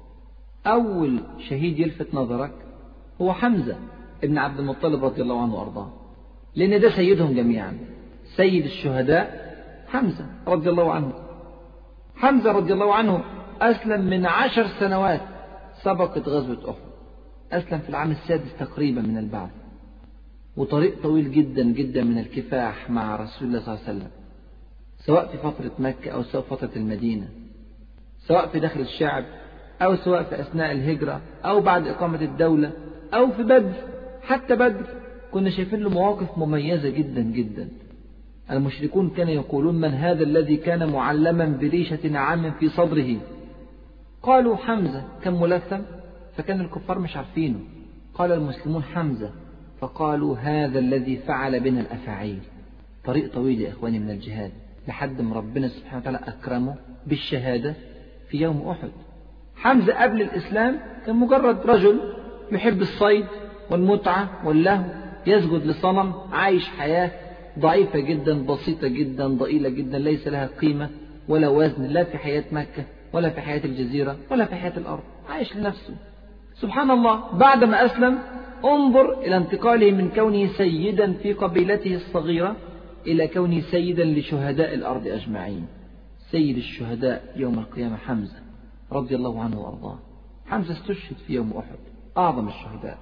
أول شهيد يلفت نظرك هو حمزة ابن عبد المطلب رضي الله عنه وأرضاه، لأن ده سيدهم جميعا، سيد الشهداء حمزة رضي الله عنه. حمزة رضي الله عنه أسلم من عشر سنوات سبقت غزوة أحد، أسلم في العام السادس تقريبا من البعث، وطريق طويل جدا جدا من الكفاح مع رسول الله صلى الله عليه وسلم، سواء في فترة مكة أو سواء فترة المدينة، سواء في داخل الشعب أو سواء في أثناء الهجرة أو بعد إقامة الدولة أو في بدر. حتى بدر كنا شايفين له مواقف مميزة جدا جدا. المشركون كانوا يقولون من هذا الذي كان معلما بريشة نعام في صدره؟ قالوا حمزة. كان ملثم فكان الكفار مش عارفينه. قال المسلمون حمزة، فقالوا هذا الذي فعل بنا الأفاعيل. طريق طويل يا إخواني من الجهاد لحد ما ربنا سبحانه وتعالى أكرمه بالشهادة في يوم أحد. حمزة قبل الإسلام كان مجرد رجل يحب الصيد والمتعة واللهو، يسجد لصنم، عايش حياة ضعيفة جدا، بسيطة جدا، ضئيلة جدا، ليس لها قيمة ولا وزن، لا في حياة مكة ولا في حياة الجزيرة ولا في حياة الأرض، عايش لنفسه. سبحان الله، بعدما أسلم انظر إلى انتقاله من كونه سيدا في قبيلته الصغيرة إلى كونه سيدا لشهداء الأرض أجمعين. سيد الشهداء يوم القيامة حمزة رضي الله عنه وأرضاه. حمزة استشهد في يوم أحد، أعظم الشهداء.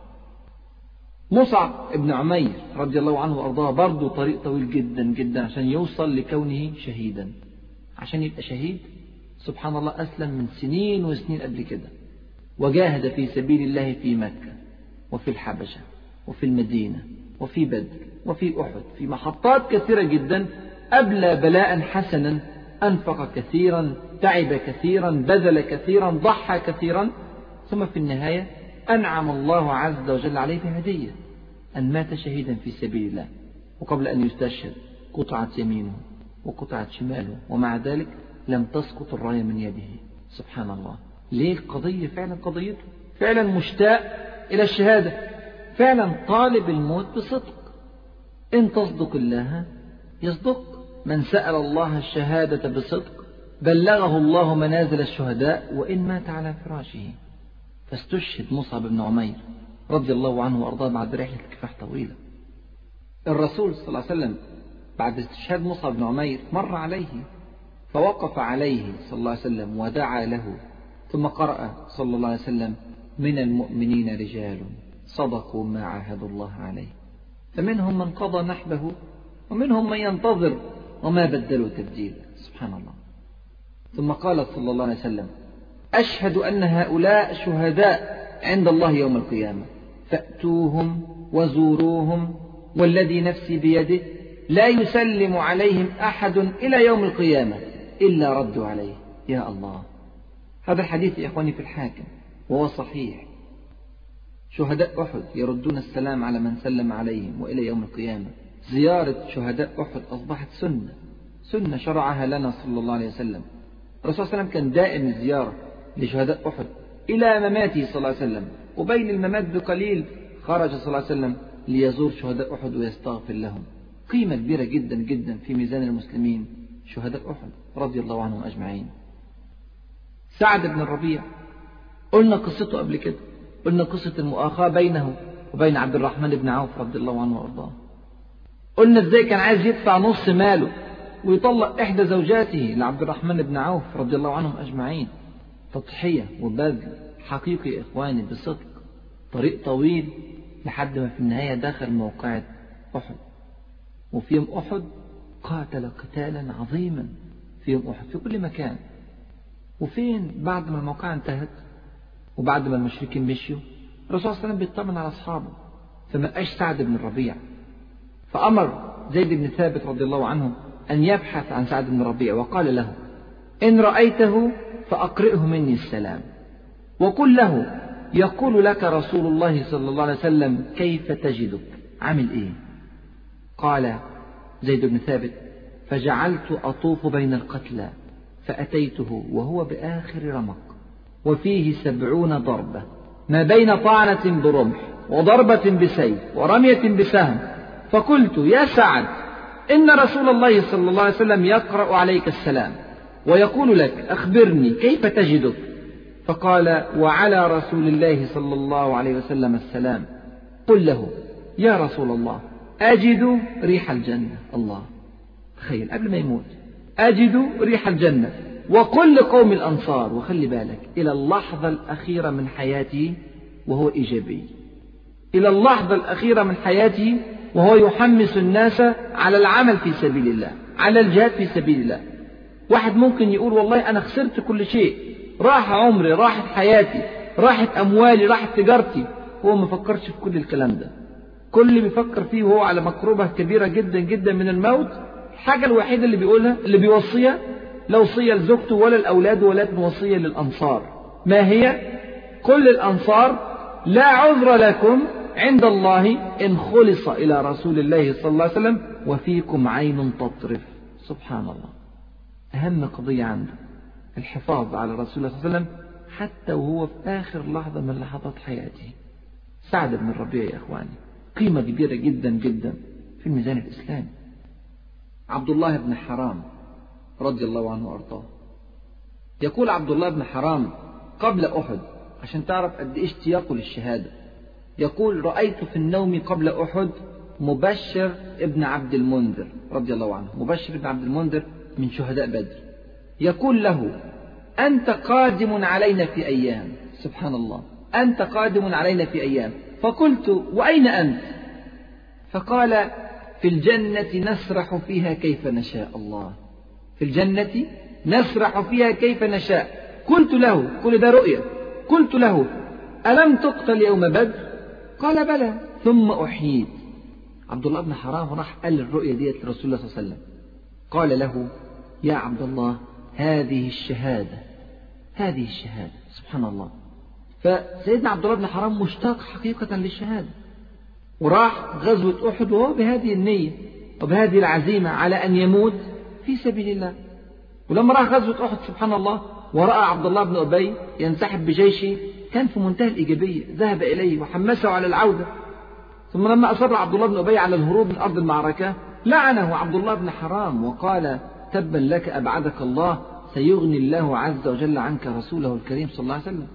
مصعب ابن عمير رضي الله عنه وأرضاه برضه طريق طويل جدا جدا عشان يوصل لكونه شهيدا. عشان يبقى شهيد سبحان الله أسلم من سنين وسنين قبل كده، وجاهد في سبيل الله في مكة وفي الحبشة وفي المدينة وفي بدر وفي أحد، في محطات كثيرة جدا، أبلى بلاء حسنا، أنفق كثيرا، تعب كثيرا، بذل كثيرا، ضحى كثيرا، ثم في النهاية أنعم الله عز وجل عليه بهدية أن مات شهيدا في سبيل الله. وقبل أن يستشهد قطعت يمينه وقطعت شماله، ومع ذلك لم تسقط الراية من يده. سبحان الله. ليه؟ القضية فعلا قضيته، فعلا مشتاق إلى الشهادة، فعلا طالب الموت بصدق. إن تصدق الله يصدق. من سأل الله الشهادة بصدق بلغه الله منازل الشهداء وإن مات على فراشه. فاستشهد مصعب بن عمير رضي الله عنه وأرضاه بعد رحلة كفاح طويلة. الرسول صلى الله عليه وسلم بعد استشهاد مصعب بن عمير مر عليه فوقف عليه صلى الله عليه وسلم ودعا له، ثم قرأ صلى الله عليه وسلم من المؤمنين رجال صدقوا ما عاهدوا الله عليه فمنهم من قضى نحبه ومنهم من ينتظر وما بدلوا تبديلا. سبحان الله. ثم قال صلى الله عليه وسلم أشهد أن هؤلاء شهداء عند الله يوم القيامة فأتوهم وزوروهم والذي نفسي بيده لا يسلم عليهم أحد إلى يوم القيامة إلا ردوا عليه. يا الله، هذا الحديث يا إخواني في الحاكم وهو صحيح. شهداء أحد يردون السلام على من سلم عليهم وإلى يوم القيامة. زيارة شهداء أحد أصبحت سنة، سنة شرعها لنا صلى الله عليه وسلم. الرسول صلى الله عليه وسلم كان دائم الزيارة لشهداء أحد إلى مماته صلى الله عليه وسلم، وبين الممات بقليل خرج صلى الله عليه وسلم ليزور شهداء أحد ويستغفر لهم. قيمة كبيرة جدا جدا في ميزان المسلمين شهداء أحد رضي الله عنهم أجمعين. سعد بن الربيع قلنا قصته قبل كده، قلنا قصة المؤاخاة بينه وبين عبد الرحمن بن عوف رضي الله عنه وأرضاه. قلنا ازاي كان عايز يدفع نص ماله ويطلق إحدى زوجاته لعبد الرحمن بن عوف رضي الله عنهم أجمعين. تضحية وبذل حقيقي يا إخواني بصدق. طريق طويل لحد ما في النهاية داخل موقعة أحد. وفي يوم أحد قاتل قتالا عظيما في يوم أحد في كل مكان. وفين بعد ما الموقعة انتهت وبعد ما المشركين مشيوا الرسول صلى الله عليه وسلم بيطمن على أصحابه، فملقاش سعد بن الربيع، فأمر زيد بن ثابت رضي الله عنه أن يبحث عن سعد بن الربيع، وقال له إن رأيته فأقرئه مني السلام وقل له يقول لك رسول الله صلى الله عليه وسلم كيف تجدك، عامل إيه؟ قال زيد بن ثابت فجعلت أطوف بين القتلى فأتيته وهو بآخر رمق وفيه سبعون ضربة ما بين طعنة برمح وضربة بسيف ورمية بسهم، فقلت يا سعد إن رسول الله صلى الله عليه وسلم يقرأ عليك السلام ويقول لك أخبرني كيف تجدك؟ فقال وعلى رسول الله صلى الله عليه وسلم السلام. قل له يا رسول الله أجد ريح الجنة. الله، تخيل قبل ما يموت أجد ريح الجنة. وقل لقوم الأنصار، وخلي بالك إلى اللحظة الأخيرة من حياته وهو إيجابي، إلى اللحظة الأخيرة من حياته وهو يحمس الناس على العمل في سبيل الله، على الجهاد في سبيل الله. واحد ممكن يقول والله أنا خسرت كل شيء، راح عمري، راحت حياتي، راحت أموالي، راحت تجارتي. هو ما فكرش في كل الكلام ده. كل اللي بيفكر فيه وهو على مقربة كبيرة جدا جدا من الموت، الحاجة الوحيدة اللي بيقولها اللي بيوصيها، لا وصية لزوجته ولا الأولاد ولكن وصية للأنصار. ما هي؟ كل الأنصار لا عذر لكم عند الله إن خلص إلى رسول الله صلى الله عليه وسلم وفيكم عين تطرف. سبحان الله، أهم قضية عنده الحفاظ على رسول الله صلى الله عليه وسلم حتى وهو في آخر لحظة من لحظات حياته. سعد بن الربيع يا إخواني قيمة كبيرة جدا جدا في الميزان الإسلامي. عبد الله بن حرام رضي الله عنه وأرضاه، يقول عبد الله بن حرام قبل أحد، عشان تعرف قد إيش اشتياقه للشهادة، يقول رأيت في النوم قبل أحد مبشر ابن عبد المنذر رضي الله عنه. مبشر ابن عبد المنذر من شهداء بدر. يقول له أنت قادم علينا في أيام. سبحان الله، أنت قادم علينا في أيام. فقلت وأين أنت؟ فقال في الجنة نسرح فيها كيف نشاء. الله، في الجنة نسرح فيها كيف نشاء. قلت له، كل ده رؤيا، قلت له ألم تقتل يوم بدر؟ قال بلى، ثم أحييت. عبد الله بن حرام راح قال الرؤيا ديت لرسول الله صلى الله عليه وسلم، قال له يا عبد الله هذه الشهادة، هذه الشهادة. سبحان الله. فسيدنا عبد الله بن حرام مشتاق حقيقة للشهادة، وراح غزوة أحد وهو بهذه النية وبهذه العزيمة على أن يموت في سبيل الله. ولما راح غزوة أحد سبحان الله ورأى عبد الله بن أبي ينسحب بجيشه كان في منتهى الإيجابية، ذهب إليه وحمسه على العودة. ثم لما أصر عبد الله بن أبي على الهروب من أرض المعركة لعنه عبد الله بن حرام وقال تبا لك أبعدك الله، سيغني الله عز وجل عنك رسوله الكريم صلى الله عليه وسلم.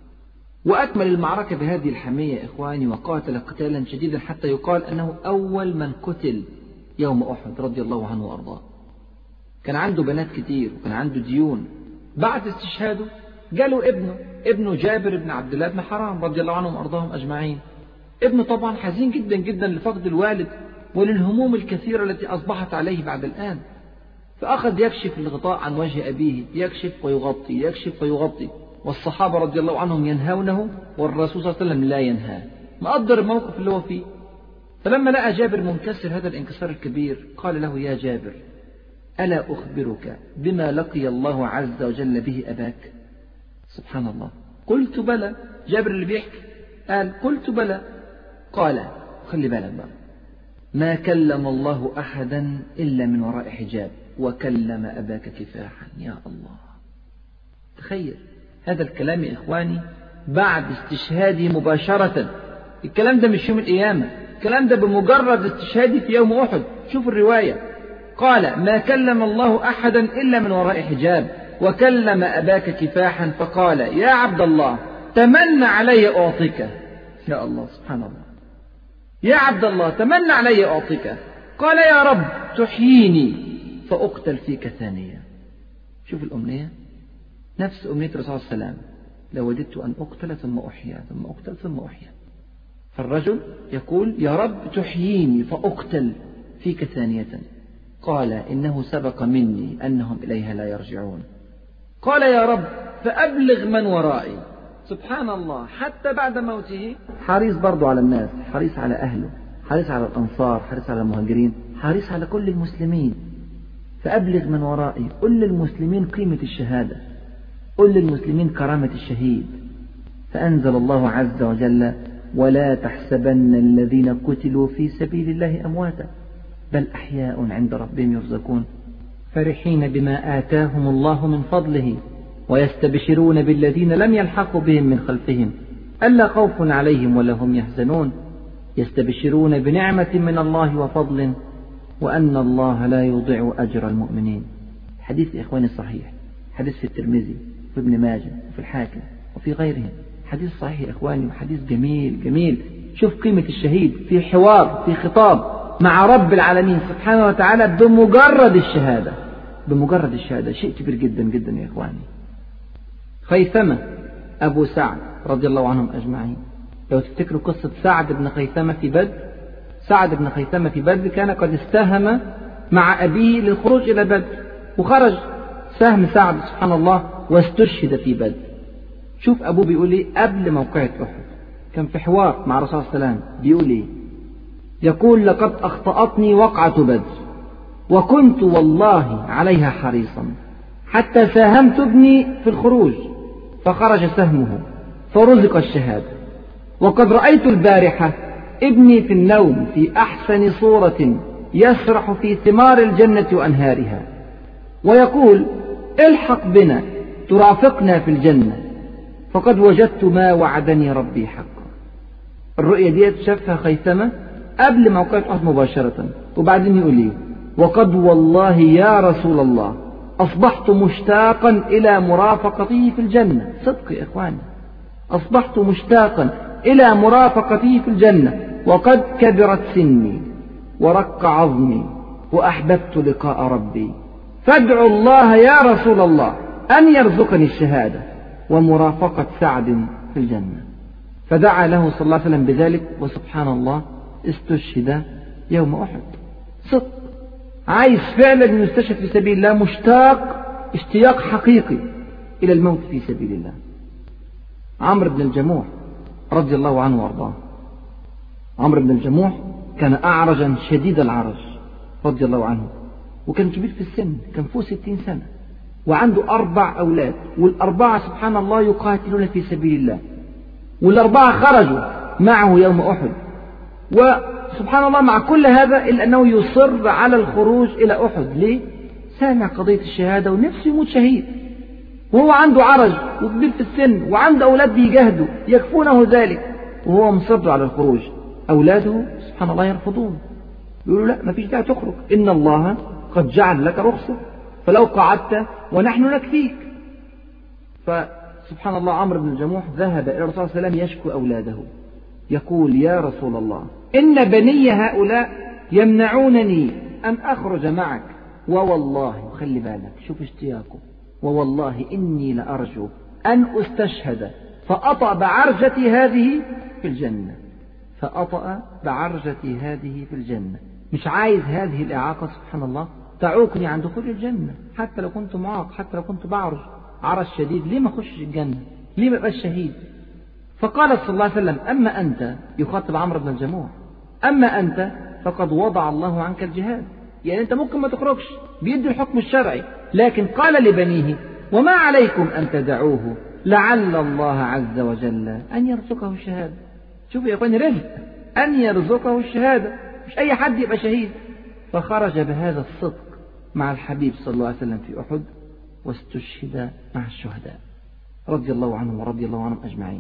وأكمل المعركة بهذه الحمية إخواني، وقاتل قتالا شديدا حتى يقال أنه أول من قتل يوم أحد رضي الله عنه وأرضاه. كان عنده بنات كتير وكان عنده ديون. بعد استشهاده جاله ابنه ابنه جابر بن عبد الله بن حرام رضي الله عنهم وأرضاهم أجمعين. ابنه طبعا حزين جدا جدا لفقد الوالد وللهموم الكثيرة التي أصبحت عليه بعد الآن، فأخذ يكشف الغطاء عن وجه أبيه، يكشف ويغطي، يكشف ويغطي، والصحابة رضي الله عنهم ينهونه والرسول صلى الله عليه وسلم لا ينهاه، مقدر الموقف اللي هو فيه. فلما لقى جابر منكسر هذا الانكسار الكبير قال له يا جابر ألا أخبرك بما لقي الله عز وجل به أباك؟ سبحان الله. قلت بلى. جابر اللي بيحكي قال قلت بلى. قال خلي بالك بقى، ما كلم الله أحدا إلا من وراء حجاب وكلم أباك كفاحا. يا الله، تخيل هذا الكلام يا إخواني بعد استشهاده مباشرة. الكلام ده مش يوم القيامة، الكلام ده بمجرد استشهاده في يوم أحد. شوف الرواية، قال ما كلم الله أحدا إلا من وراء حجاب وكلم أباك كفاحا، فقال يا عبد الله تمنى علي أعطيك. يا الله، سبحان الله. يا عبد الله تمنى علي أعطيك. قال يا رب تحييني فأقتل فيك ثانية. شوف الأمنية، نفس أمنية الرسول صلى الله عليه وسلم، لو وددت أن أقتل ثم أحيا ثم أقتل ثم أحيا. فالرجل يقول يا رب تحييني فأقتل فيك ثانية. قال إنه سبق مني أنهم إليها لا يرجعون. قال يا رب فأبلغ من ورائي. سبحان الله، حتى بعد موته حريص برضو على الناس، حريص على أهله، حريص على الأنصار، حريص على المهاجرين، حريص على كل المسلمين. فأبلغ من ورائي، قل للمسلمين قيمة الشهادة، قل للمسلمين كرامة الشهيد. فأنزل الله عز وجل ولا تحسبن الذين قتلوا في سبيل الله أمواتا بل أحياء عند ربهم يرزقون فرحين بما آتاهم الله من فضله ويستبشرون بالذين لم يلحقوا بهم من خلفهم ألا خوف عليهم ولا هم يحزنون يستبشرون بنعمة من الله وفضل وأن الله لا يضيع أجر المؤمنين. حديث يا إخواني صحيح، حديث في الترمذي وفي ابن ماجه وفي الحاكم وفي غيرهم، حديث صحيح يا إخواني وحديث جميل جميل. شوف قيمة الشهيد في حوار في خطاب مع رب العالمين سبحانه وتعالى بمجرد الشهادة، بمجرد الشهادة شيء كبير جدا جدا يا إخواني. خيثمة أبو سعد رضي الله عنهم أجمعين، لو تفتكروا قصة سعد بن خيثمة في بدر، سعد بن خيثمة في بدر كان قد استهم مع أبيه للخروج إلى بدر، وخرج سهم سعد سبحان الله واستشهد في بدر. شوف أبوه بيقول إيه قبل موقعة أحد، كان في حوار مع الرسول صلى الله عليه وسلم بيقول إيه؟ يقول لقد أخطأتني وقعة بدر وكنت والله عليها حريصا حتى ساهمت ابني في الخروج فخرج سهمه فرزق الشهادة، وقد رأيت البارحة ابني في النوم في أحسن صورة يسرح في ثمار الجنة وأنهارها ويقول الحق بنا ترافقنا في الجنة فقد وجدت ما وعدني ربي حقا. الرؤية دي شافها خيثمة قبل موقعة أحد مباشرة، وبعدين يقول لي وقد والله يا رسول الله أصبحت مشتاقا إلى مرافقته في الجنة. صدق يا إخواني، أصبحت مشتاقا إلى مرافقته في الجنة وقد كبرت سني ورق عظمي وأحببت لقاء ربي فادعوا الله يا رسول الله أن يرزقني الشهادة ومرافقة سعد في الجنة. فدعا له صلى الله عليه وسلم بذلك، وسبحان الله استشهد يوم أحد. صدق عايز فعلا يستشهد في سبيل الله، مشتاق اشتياق حقيقي إلى الموت في سبيل الله. عمرو بن الجموح رضي الله عنه وارضاه، عمرو بن الجموح كان أعرجا شديد العرج رضي الله عنه، وكان كبير في السن، كان فوق ستين سنة، وعنده أربع أولاد، والأربعة سبحان الله يقاتلون في سبيل الله، والأربعة خرجوا معه يوم أحد، وسبحان الله مع كل هذا إلا أنه يصر على الخروج إلى أحد. ليه؟ سامع قضية الشهادة ونفسه يموت شهيد، وهو عنده عرج وكبير في السن وعنده أولاد بيجاهدوا يكفونه ذلك، وهو مصر على الخروج. أولاده سبحان الله يرفضون، يقولوا لا ما فيش داعي تخرج، إن الله قد جعل لك رخصة فلو قعدت ونحن نكفيك. فسبحان الله عمرو بن الجموح ذهب إلى الرسول صلى الله عليه وسلم يشكو أولاده، يقول يا رسول الله إن بني هؤلاء يمنعونني أن أخرج معك، ووالله خلي بالك شوف اشتياقه، ووالله إني لأرجو أن أستشهد فأطأ بعرجتي هذه في الجنة، فأطأ بعرجتي هذه في الجنة. مش عايز هذه الإعاقة سبحان الله تعوقني عن دخول الجنة، حتى لو كنت معاق، حتى لو كنت بعرج عرج شديد، ليه ما أخش الجنة؟ ليه ما أبقاش شهيد؟ فقال صلى الله عليه وسلم أما أنت، يخاطب عمرو بن الجموح، أما أنت فقد وضع الله عنك الجهاد، يعني أنت ممكن ما تخرجش، بيدي الحكم الشرعي، لكن قال لبنيه وما عليكم أن تدعوه لعل الله عز وجل أن يرزقه الشهادة. شوفوا يا أخواني رزق أن يرزقه الشهادة، مش أي حد يبقى شهيد. فخرج بهذا الصدق مع الحبيب صلى الله عليه وسلم في أحد واستشهد مع الشهداء رضي الله عنهم ورضي الله عنهم أجمعين.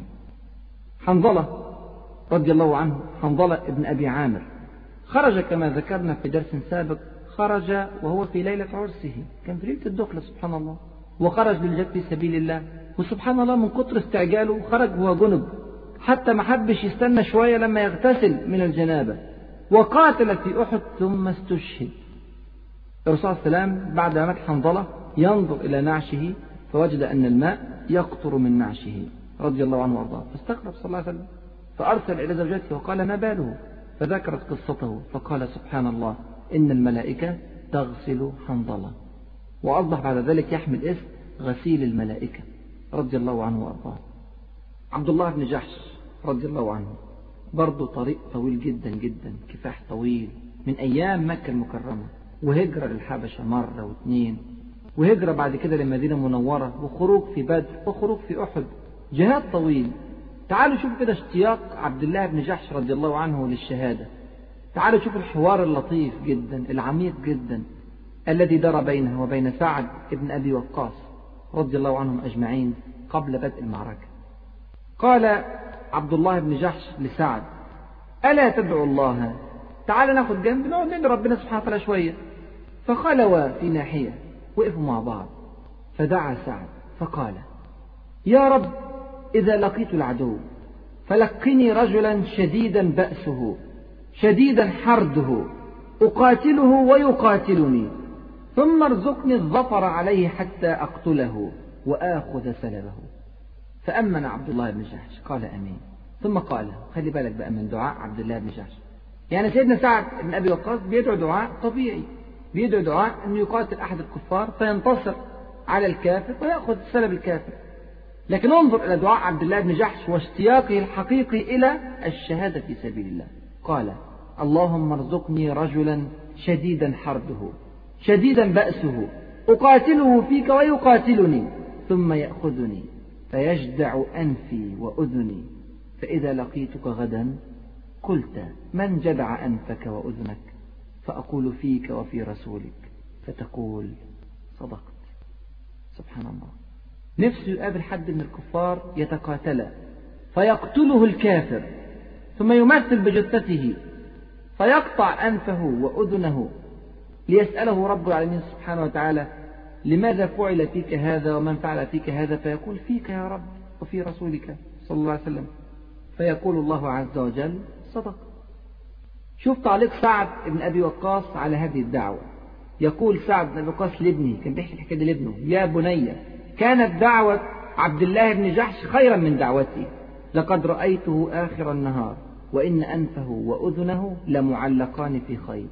حنظلة رضي الله عنه، حنظلة ابن أبي عامر، خرج كما ذكرنا في درس سابق، خرج وهو في ليلة عرسه، كان في ليلة الدخلة سبحان الله، وخرج للجهاد في سبيل الله، وسبحان الله من كتر استعجاله خرج وهو جنب، حتى ما حبش يستنى شوية لما يغتسل من الجنابة، وقاتل في أحد ثم استشهد. الرسول صلى الله عليه وسلم بعد ما مات حنظلة ينظر إلى نعشه فوجد أن الماء يقطر من نعشه رضي الله عنه وارضاه، فاستغرب صلى الله عليه وسلم، فأرسل إلى زوجته وقال ما باله، فذكرت قصته، فقال سبحان الله إن الملائكة تغسل حنظلة، وأصبح بعد ذلك يحمل اسم غسيل الملائكة رضي الله عنه وارضاه. عبد الله بن جحش رضي الله عنه، برضه طريق طويل جدا جدا، كفاح طويل من أيام مكة المكرمة، وهجرة للحبشة مرة واثنين، وهجرة بعد كده للمدينة المنورة، وخروج في بدر، وخروج في أحد، جهاد طويل. تعالوا شوفوا كده اشتياق عبد الله بن جحش رضي الله عنه للشهادة. تعالوا شوفوا الحوار اللطيف جدا العميق جدا الذي دار بينه وبين سعد بن أبي وقاص رضي الله عنهم أجمعين قبل بدء المعركة. قال عبد الله بن جحش لسعد: ألا تدعو الله؟ تعال ناخد جنب نقعد ندعو ربنا سبحانه وتعالى شوية. فخلوا في ناحية وقفوا مع بعض، فدعا سعد فقال: يا رب، إذا لقيت العدو فلقني رجلا شديدا بأسه شديدا حرده أقاتله ويقاتلني، ثم ارزقني الظفر عليه حتى أقتله وآخذ سلبه. فأمن عبد الله بن جحش قال أمين، ثم قال: خلي بالك بقى من دعاء عبد الله بن جحش. يعني سيدنا سعد بن أبي وقاص بيدعو دعاء طبيعي، بيدعو دعاء أنه يقاتل أحد الكفار فينتصر على الكافر ويأخذ سلب الكافر. لكن انظر إلى دعاء عبد الله بن جحش واشتياقه الحقيقي إلى الشهادة في سبيل الله. قال: اللهم ارزقني رجلا شديدا حرده شديدا بأسه أقاتله فيك ويقاتلني، ثم يأخذني فيجدع أنفي وأذني، فإذا لقيتك غدا قلت: من جدع أنفك وأذنك؟ فأقول: فيك وفي رسولك، فتقول: صدقت. سبحان الله. نفسه يقابل حد من الكفار يتقاتل فيقتله الكافر، ثم يمثل بجثته فيقطع أنفه وأذنه ليسأله رب العالمين سبحانه وتعالى: لماذا فعل فيك هذا ومن فعل فيك هذا؟ فيقول: فيك يا رب وفي رسولك صلى الله عليه وسلم. فيقول الله عز وجل: صدق. شوف تعليق سعد بن أبي وقاص على هذه الدعوة. يقول سعد بن أبي وقاص لابنه، كان بيحكي الحكاية دي لابنه: يا بني، كانت دعوة عبد الله بن جحش خيرا من دعوتي، لقد رأيته آخر النهار وإن أنفه وأذنه لمعلقان في خيط.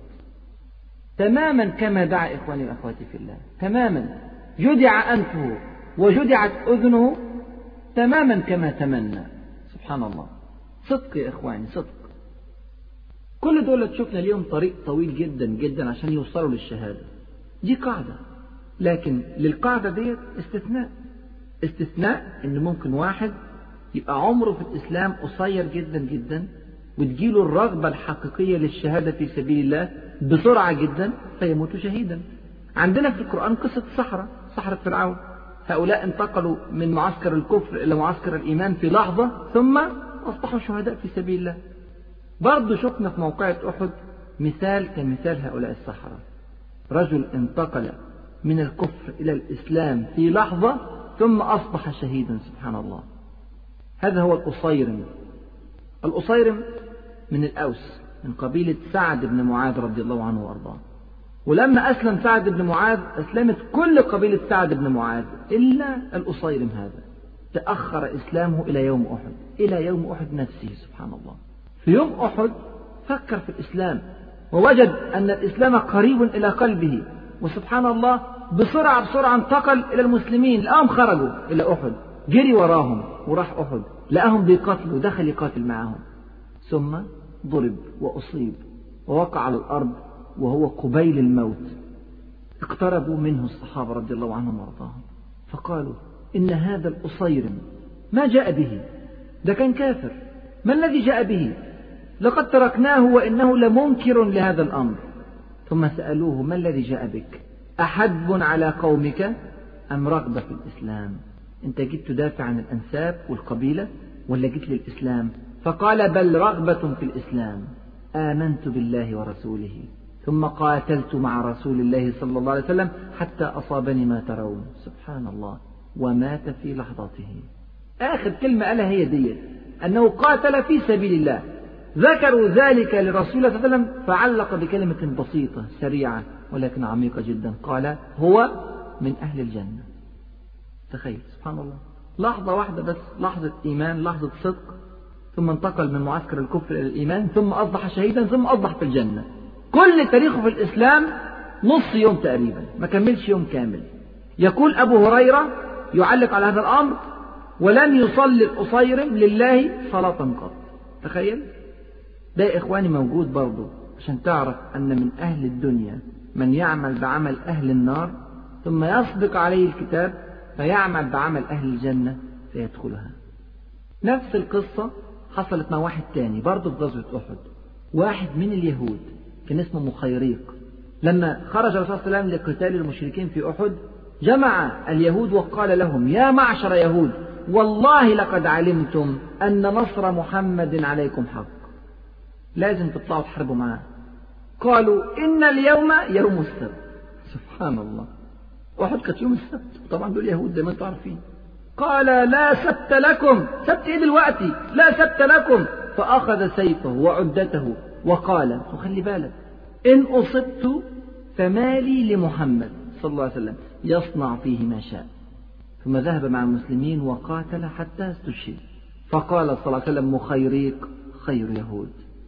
تماما كما دعا إخواني وأخواتي في الله، تماما جدع أنفه وجدعت أذنه تماما كما تمنى. سبحان الله. صدق يا إخواني، صدق. كل دول تشوفنا اليوم طريق طويل جدا جدا عشان يوصلوا للشهادة. دي قاعدة، لكن للقاعدة دي استثناء. استثناء إن ممكن واحد يبقى عمره في الإسلام قصير جدا جدا وتجيله الرغبة الحقيقية للشهادة في سبيل الله بسرعة جدا فيموت شهيدا. عندنا في القرآن قصة السحرة، سحرة فرعون. هؤلاء انتقلوا من معسكر الكفر إلى معسكر الإيمان في لحظة، ثم أصبحوا شهداء في سبيل الله. برضو شفنا في موقعة أحد مثال كمثال هؤلاء السحرة. رجل انتقل من الكفر إلى الإسلام في لحظة ثم أصبح شهيدا. سبحان الله. هذا هو الأصيرم. الأصيرم من الأوس، من قبيلة سعد بن معاذ رضي الله عنه وأرضاه. ولما أسلم سعد بن معاذ أسلمت كل قبيلة سعد بن معاذ إلا الأصيرم هذا. تأخر إسلامه إلى يوم أحد، إلى يوم أحد نفسه. سبحان الله. في يوم أحد فكر في الإسلام ووجد أن الإسلام قريب إلى قلبه، وسبحان الله بسرعة بسرعة انتقل إلى المسلمين. لقاهم خرجوا إلى أحد، جري وراهم وراح أحد، لقاهم بيقاتلوا، دخل يقاتل معهم، ثم ضرب وأصيب ووقع على الأرض وهو قبيل الموت. اقتربوا منه الصحابة رضي الله عنهم وارضاهم فقالوا: إن هذا الأصيرم ما جاء به؟ ده كان كافر، ما الذي جاء به؟ لقد تركناه وإنه لمنكر لهذا الأمر. ثم سألوه: ما الذي جاء بك؟ أحدب على قومك أم رغبة في الإسلام؟ أنت جيت تدافع عن الأنساب والقبيلة ولا جيت للإسلام؟ فقال: بل رغبة في الإسلام، آمنت بالله ورسوله ثم قاتلت مع رسول الله صلى الله عليه وسلم حتى أصابني ما ترون. سبحان الله. ومات في لحظته. آخر كلمة قالها هي دي، أنه قاتل في سبيل الله. ذكروا ذلك لرسول الله صلى الله عليه وسلم فعلق بكلمة بسيطة سريعة ولكن عميقة جدا، قال: هو من أهل الجنة. تخيل. سبحان الله. لحظة واحدة بس، لحظة إيمان، لحظة صدق، ثم انتقل من معسكر الكفر إلى الإيمان، ثم أصبح شهيدا، ثم أصبح في الجنة. كل تاريخه في الإسلام نص يوم تقريبا، ما كملش يوم كامل. يقول أبو هريرة يعلق على هذا الأمر: ولم يصلي الأصيرم لله صلاة قط. تخيل. ده يا إخواني موجود برضو عشان تعرف أن من أهل الدنيا من يعمل بعمل أهل النار ثم يسبق عليه الكتاب فيعمل بعمل أهل الجنة فيدخلها. نفس القصة حصلت مع واحد تاني برضو في غزوة أحد. واحد من اليهود كان اسمه مخيريق، لما خرج الرسول صلى الله عليه وسلم لقتال المشركين في أحد جمع اليهود وقال لهم: يا معشر يهود، والله لقد علمتم أن نصر محمد عليكم حق، لازم تطلعوا تحاربوا معاه. قالوا: إن اليوم يوم السبت. سبحان الله، أحد كانت يوم السبت، طبعا دول يهود زي ما انتم عارفين. قال: لا سبت لكم. سبت ايه دلوقتي؟ لا سبت لكم. فأخذ سيفه وعدته وقال، وخلي بالك، إن أصبت فمالي لمحمد صلى الله عليه وسلم يصنع فيه ما شاء. ثم ذهب مع المسلمين وقاتل حتى استشهد. فقال صلى الله عليه وسلم: مخيريق خير يهود.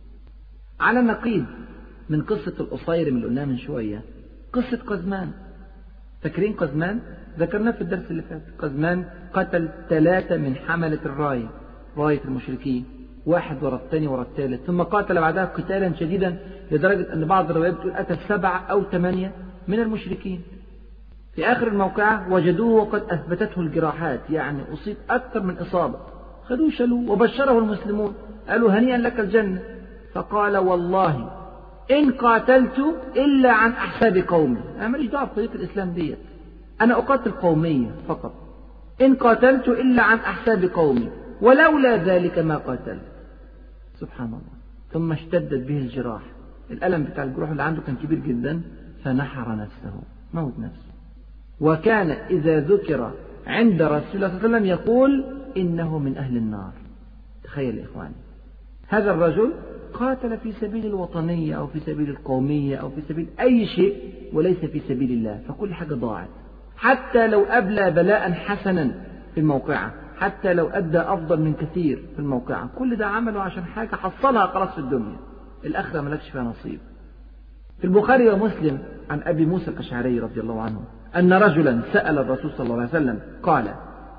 على نقيض من قصة القصير اللي قلناها من شوية، قصة قزمان. فاكرين قزمان؟ ذكرناه في الدرس اللي فات. قزمان قتل ثلاثة من حملة الراية، راية المشركين، واحد ورا الثاني ورا الثالث. ثم قاتل بعدها قتالا شديدا لدرجة أن بعض الروايات بتقول قتل سبعة أو ثمانية من المشركين. في آخر الموقعة وجدوه وقد أثبتته الجراحات، يعني أصيب أكثر من إصابة. خذوه شلوه وبشره المسلمون، قالوا: هنيئا لك الجنة. فقال: والله إن قاتلت إلا عن أحساب قومي. أنا ماليش دعوة بطريقة الإسلام ديت، أنا أقاتل قومية فقط. إن قاتلت إلا عن أحساب قومي، ولولا ذلك ما قاتلت. سبحان الله. ثم اشتدت به الجراح، الألم بتاع الجروح اللي عنده كان كبير جدا، فنحر نفسه، موت نفسه. وكان إذا ذكر عند رسول الله صلى الله عليه وسلم يقول: إنه من أهل النار. تخيل يا إخواني، هذا الرجل قاتل في سبيل الوطنية أو في سبيل القومية أو في سبيل أي شيء، وليس في سبيل الله، فكل حاجة ضاعت. حتى لو أبلى بلاء حسنا في الموقعة، حتى لو أدى أفضل من كثير في الموقعة، كل ده عمله عشان حاجة حصلها خلاص في الدنيا، الآخرة ملكش فيها نصيب. في البخاري ومسلم عن أبي موسى الأشعري رضي الله عنه أن رجلا سأل الرسول صلى الله عليه وسلم قال: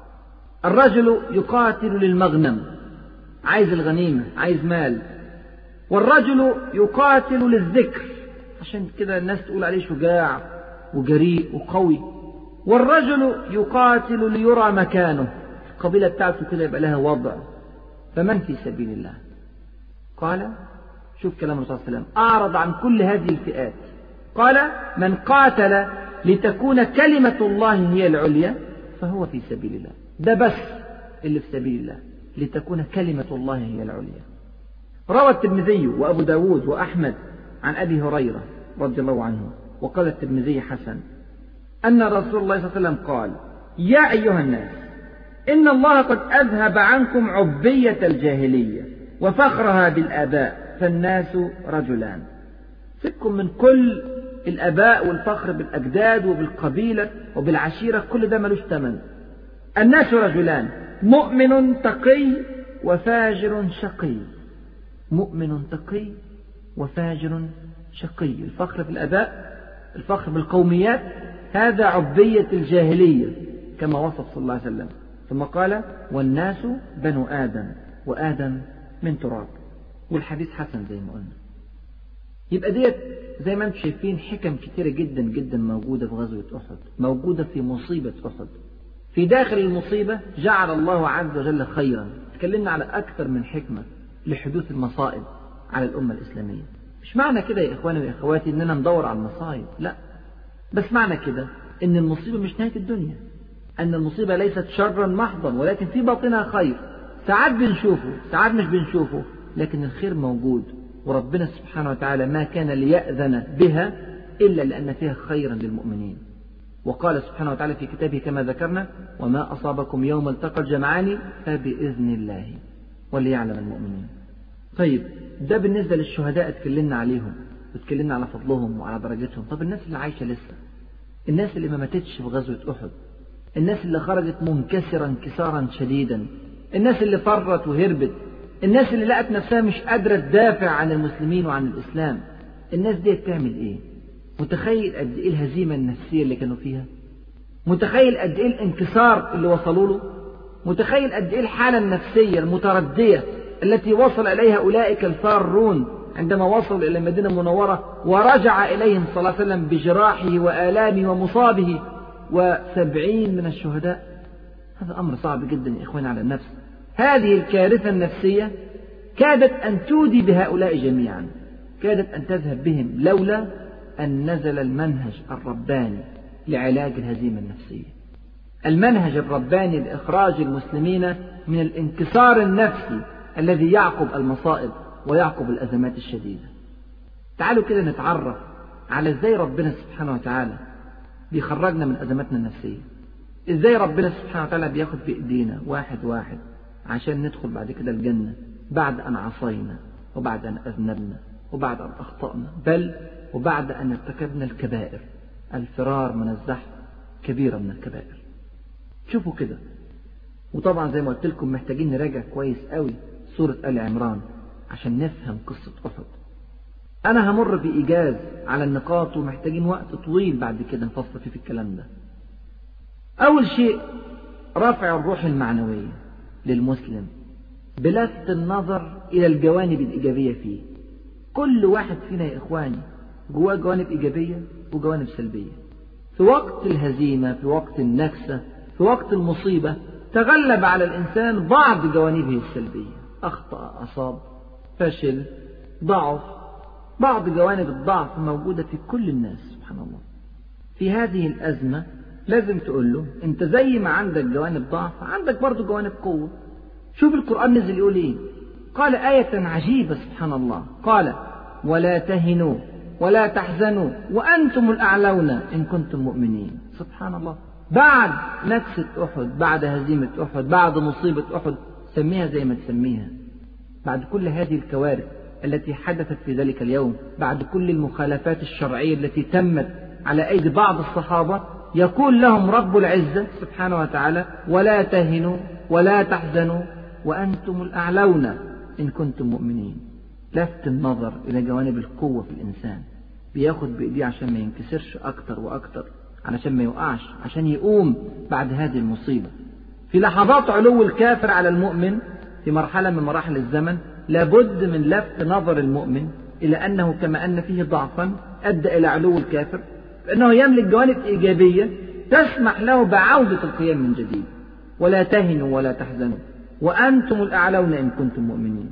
الرجل يقاتل للمغنم، عايز الغنيمة، عايز مال، والرجل يقاتل للذكر، عشان كده الناس تقول عليه شجاع وجريء وقوي، والرجل يقاتل ليرى مكانه، القبيلة بتاعته كده يبقى لها وضع، فمن في سبيل الله؟ قال، شوف كلام الرسول صلى الله عليه وسلم، أعرض عن كل هذه الفئات، قال: من قاتل لتكون كلمة الله هي العليا فهو في سبيل الله. ده بس اللي في سبيل الله، لتكون كلمة الله هي العليا. روى الترمذي وأبو داود وأحمد عن أبي هريرة رضي الله عنه، وقال الترمذي حسن، أن رسول الله صلى الله عليه وسلم قال: يا أيها الناس، إن الله قد أذهب عنكم عبية الجاهلية وفخرها بالآباء، فالناس رجلان. سيبكم من كل الآباء والفخر بالأجداد وبالقبيلة وبالعشيرة، كل ده ملوش ثمن. الناس رجلان، مؤمن تقي وفاجر شقي. مؤمن تقي وفاجر شقي. الفخر في الآباء، الفخر بالقوميات، هذا عبية الجاهلية كما وصف صلى الله عليه وسلم. ثم قال: والناس بنو آدم وآدم من تراب. والحديث حسن زي ما قلنا. يبقى ديت زي ما انتم شايفين حكم كتيرة جدا جدا موجودة في غزوة أحد، موجودة في مصيبة أحد. في داخل المصيبة جعل الله عز وجل خيرا. تكلمنا على أكثر من حكمة لحدوث المصائب على الأمة الإسلامية. مش معنى كده يا إخواني وإخواتي إننا ندور على المصائب، لا، بس معنى كده إن المصيبة مش نهاية الدنيا، أن المصيبة ليست شرا محضا، ولكن في باطنها خير. ساعات بنشوفه ساعات مش بنشوفه، لكن الخير موجود، وربنا سبحانه وتعالى ما كان ليأذن بها إلا لأن فيها خيرا للمؤمنين. وقال سبحانه وتعالى في كتابه كما ذكرنا: وما أصابكم يوم التقى الجمعان فبإذن الله وليعلم المؤمنين. طيب، ده بالنسبة للشهداء اتكلمنا عليهم واتكلمنا على فضلهم وعلى درجتهم. طب الناس اللي عايشة لسه، الناس اللي ما ماتتش في غزوة أحد، الناس اللي خرجت منكسرة انكسارا شديدا، الناس اللي فرت وهربت، الناس اللي لقت نفسها مش قادرة تدافع عن المسلمين وعن الإسلام، الناس دي تعمل إيه؟ متخيل قد إيه الهزيمة النفسية اللي كانوا فيها؟ متخيل قد إيه الانكسار اللي وصلوا له؟ متخيل قد إيه الحالة النفسية المتردية التي وصل إليها أولئك الفارون عندما وصلوا إلى المدينة المنورة، ورجع إليهم صلى الله عليه وسلم بجراحه وآلامه ومصابه وسبعين من الشهداء؟ هذا أمر صعب جدا يا إخواني على النفس. هذه الكارثة النفسية كادت أن تودي بهؤلاء جميعا، كادت أن تذهب بهم لولا أن نزل المنهج الرباني لعلاج الهزيمة النفسية، المنهج الرباني لإخراج المسلمين من الانكسار النفسي الذي يعقب المصائب ويعقب الأزمات الشديدة. تعالوا كده نتعرف على ازاي ربنا سبحانه وتعالى بيخرجنا من أزماتنا النفسية، ازاي ربنا سبحانه وتعالى بياخد بإيدينا واحد واحد عشان ندخل بعد كده الجنة، بعد أن عصينا وبعد أن أذنبنا وبعد أن أخطأنا، بل وبعد أن ارتكبنا الكبائر. الفرار من الزحف كبيرة من الكبائر. شوفوا كده. وطبعا زي ما قلت لكم محتاجين نراجع كويس قوي سورة آل عمران عشان نفهم قصة أحد. أنا همر بإيجاز على النقاط ومحتاجين وقت طويل بعد كده نفصل فيه في الكلام ده. أول شيء رفع الروح المعنوية للمسلم بلفت النظر إلى الجوانب الإيجابية فيه. كل واحد فينا يا إخواني جواه جوانب إيجابية وجوانب سلبية. في وقت الهزيمة، في وقت النكسة، في وقت المصيبة تغلب على الإنسان بعض جوانبه السلبية، أخطأ، أصاب، فشل، ضعف. بعض جوانب الضعف موجودة في كل الناس سبحان الله. في هذه الأزمة لازم تقول له أنت زي ما عندك جوانب ضعف عندك برضو جوانب قوة. شوف القرآن نزل يقول إيه؟ قال آية عجيبة سبحان الله، قال ولا تهنوا ولا تحزنوا وأنتم الأعلون إن كنتم مؤمنين. سبحان الله. بعد نكسة أحد، بعد هزيمة أحد، بعد مصيبة أحد، سميها زي ما تسميها، بعد كل هذه الكوارث التي حدثت في ذلك اليوم، بعد كل المخالفات الشرعية التي تمت على أيدي بعض الصحابة، يقول لهم رب العزة سبحانه وتعالى ولا تهنوا ولا تحزنوا وأنتم الأعلون إن كنتم مؤمنين. لفت النظر إلى جوانب القوة في الإنسان، بياخد بإيديه عشان ما ينكسرش أكتر وأكتر، علشان ما يوقعش، عشان يقوم بعد هذه المصيبة. في لحظات علو الكافر على المؤمن في مرحلة من مراحل الزمن لابد من لفت نظر المؤمن إلى أنه كما أن فيه ضعفا أدى إلى علو الكافر، فإنه يملك جوانب إيجابية تسمح له بعودة القيام من جديد. ولا تهنوا ولا تحزنوا وأنتم الأعلون إن كنتم مؤمنين.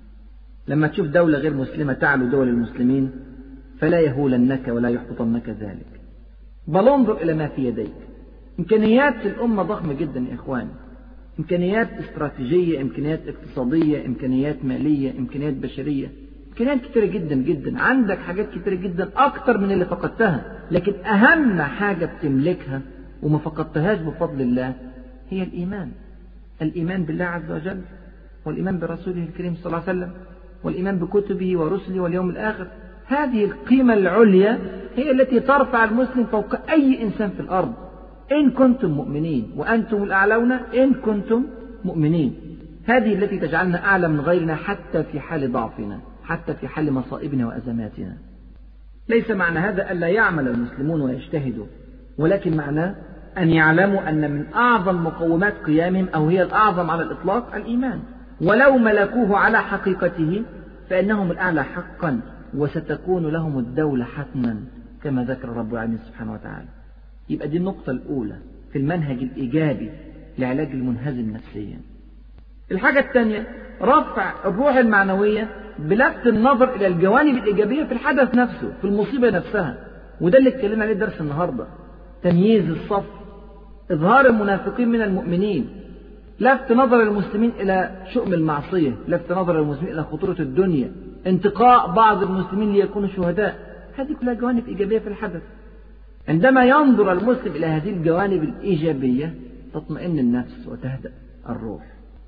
لما تشوف دولة غير مسلمة تعلو دول المسلمين فلا يهولنك ولا يحبطنك ذلك، بل انظر إلى ما في يديك. إمكانيات الأمة ضخمة جدا يا إخواني، إمكانيات استراتيجية، إمكانيات اقتصادية، إمكانيات مالية، إمكانيات بشرية، إمكانيات كتيرة جدا جدا. عندك حاجات كتيرة جدا أكتر من اللي فقدتها، لكن أهم حاجة بتملكها وما فقدتهاش بفضل الله هي الإيمان. الإيمان بالله عز وجل، والإيمان برسوله الكريم صلى الله عليه وسلم، والإيمان بكتبه ورسله واليوم الآخر. هذه القيمة العليا هي التي ترفع المسلم فوق أي إنسان في الأرض. إن كنتم مؤمنين وأنتم الأعلون إن كنتم مؤمنين. هذه التي تجعلنا أعلى من غيرنا حتى في حال ضعفنا، حتى في حال مصائبنا وأزماتنا. ليس معنى هذا ألا يعمل المسلمون ويجتهدوا، ولكن معناه أن يعلموا أن من أعظم مقومات قيامهم أو هي الأعظم على الإطلاق الإيمان، ولو ملكوه على حقيقته فإنهم الأعلى حقا، وستكون لهم الدولة حتما كما ذكر رب العالمين سبحانه وتعالى. يبقى دي النقطة الأولى في المنهج الإيجابي لعلاج المنهزم نفسيا. الحاجة الثانية رفع الروح المعنوية بلفت النظر إلى الجوانب الإيجابية في الحدث نفسه، في المصيبة نفسها. وده اللي اتكلمنا عليه درس النهاردة. تمييز الصف، إظهار المنافقين من المؤمنين، لفت نظر المسلمين إلى شؤم المعصية، لفت نظر المسلمين إلى خطورة الدنيا، انتقاء بعض المسلمين ليكونوا شهداء. هذه كلها جوانب إيجابية في الحدث. عندما ينظر المسلم إلى هذه الجوانب الإيجابية تطمئن النفس وتهدأ الروح.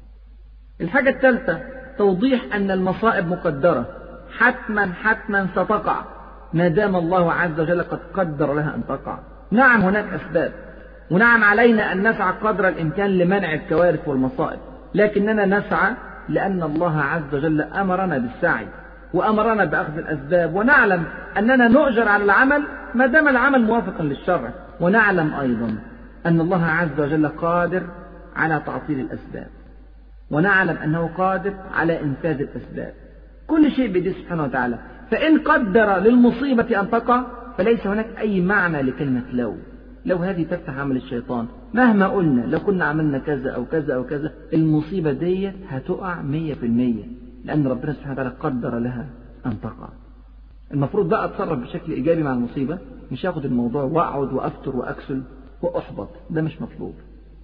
الحاجة الثالثة توضيح أن المصائب مقدرة، حتما حتما ستقع ما دام الله عز وجل قد قدر لها أن تقع. نعم هناك أسباب، ونعم علينا أن نسعى قدر الإمكان لمنع الكوارث والمصائب، لكننا نسعى لأن الله عز وجل أمرنا بالسعي وأمرنا بأخذ الأسباب، ونعلم أننا نؤجر على العمل ما دام العمل موافقا للشرع، ونعلم أيضا أن الله عز وجل قادر على تعطيل الأسباب، ونعلم أنه قادر على إنفاذ الأسباب. كل شيء بيده سبحانه وتعالى. فإن قدر للمصيبة أن تقع فليس هناك أي معنى لكلمة لو. لو هذه تفتح عمل الشيطان. مهما قلنا لو كنا عملنا كذا أو كذا أو كذا، المصيبة دي هتقع مية في المية، لأن ربنا سبحانه وتعالى قدر لها أن تقع. المفروض بقى أتصرف بشكل إيجابي مع المصيبة، مش أخد الموضوع وأقعد وأفتر وأكسل وأحبط، ده مش مطلوب.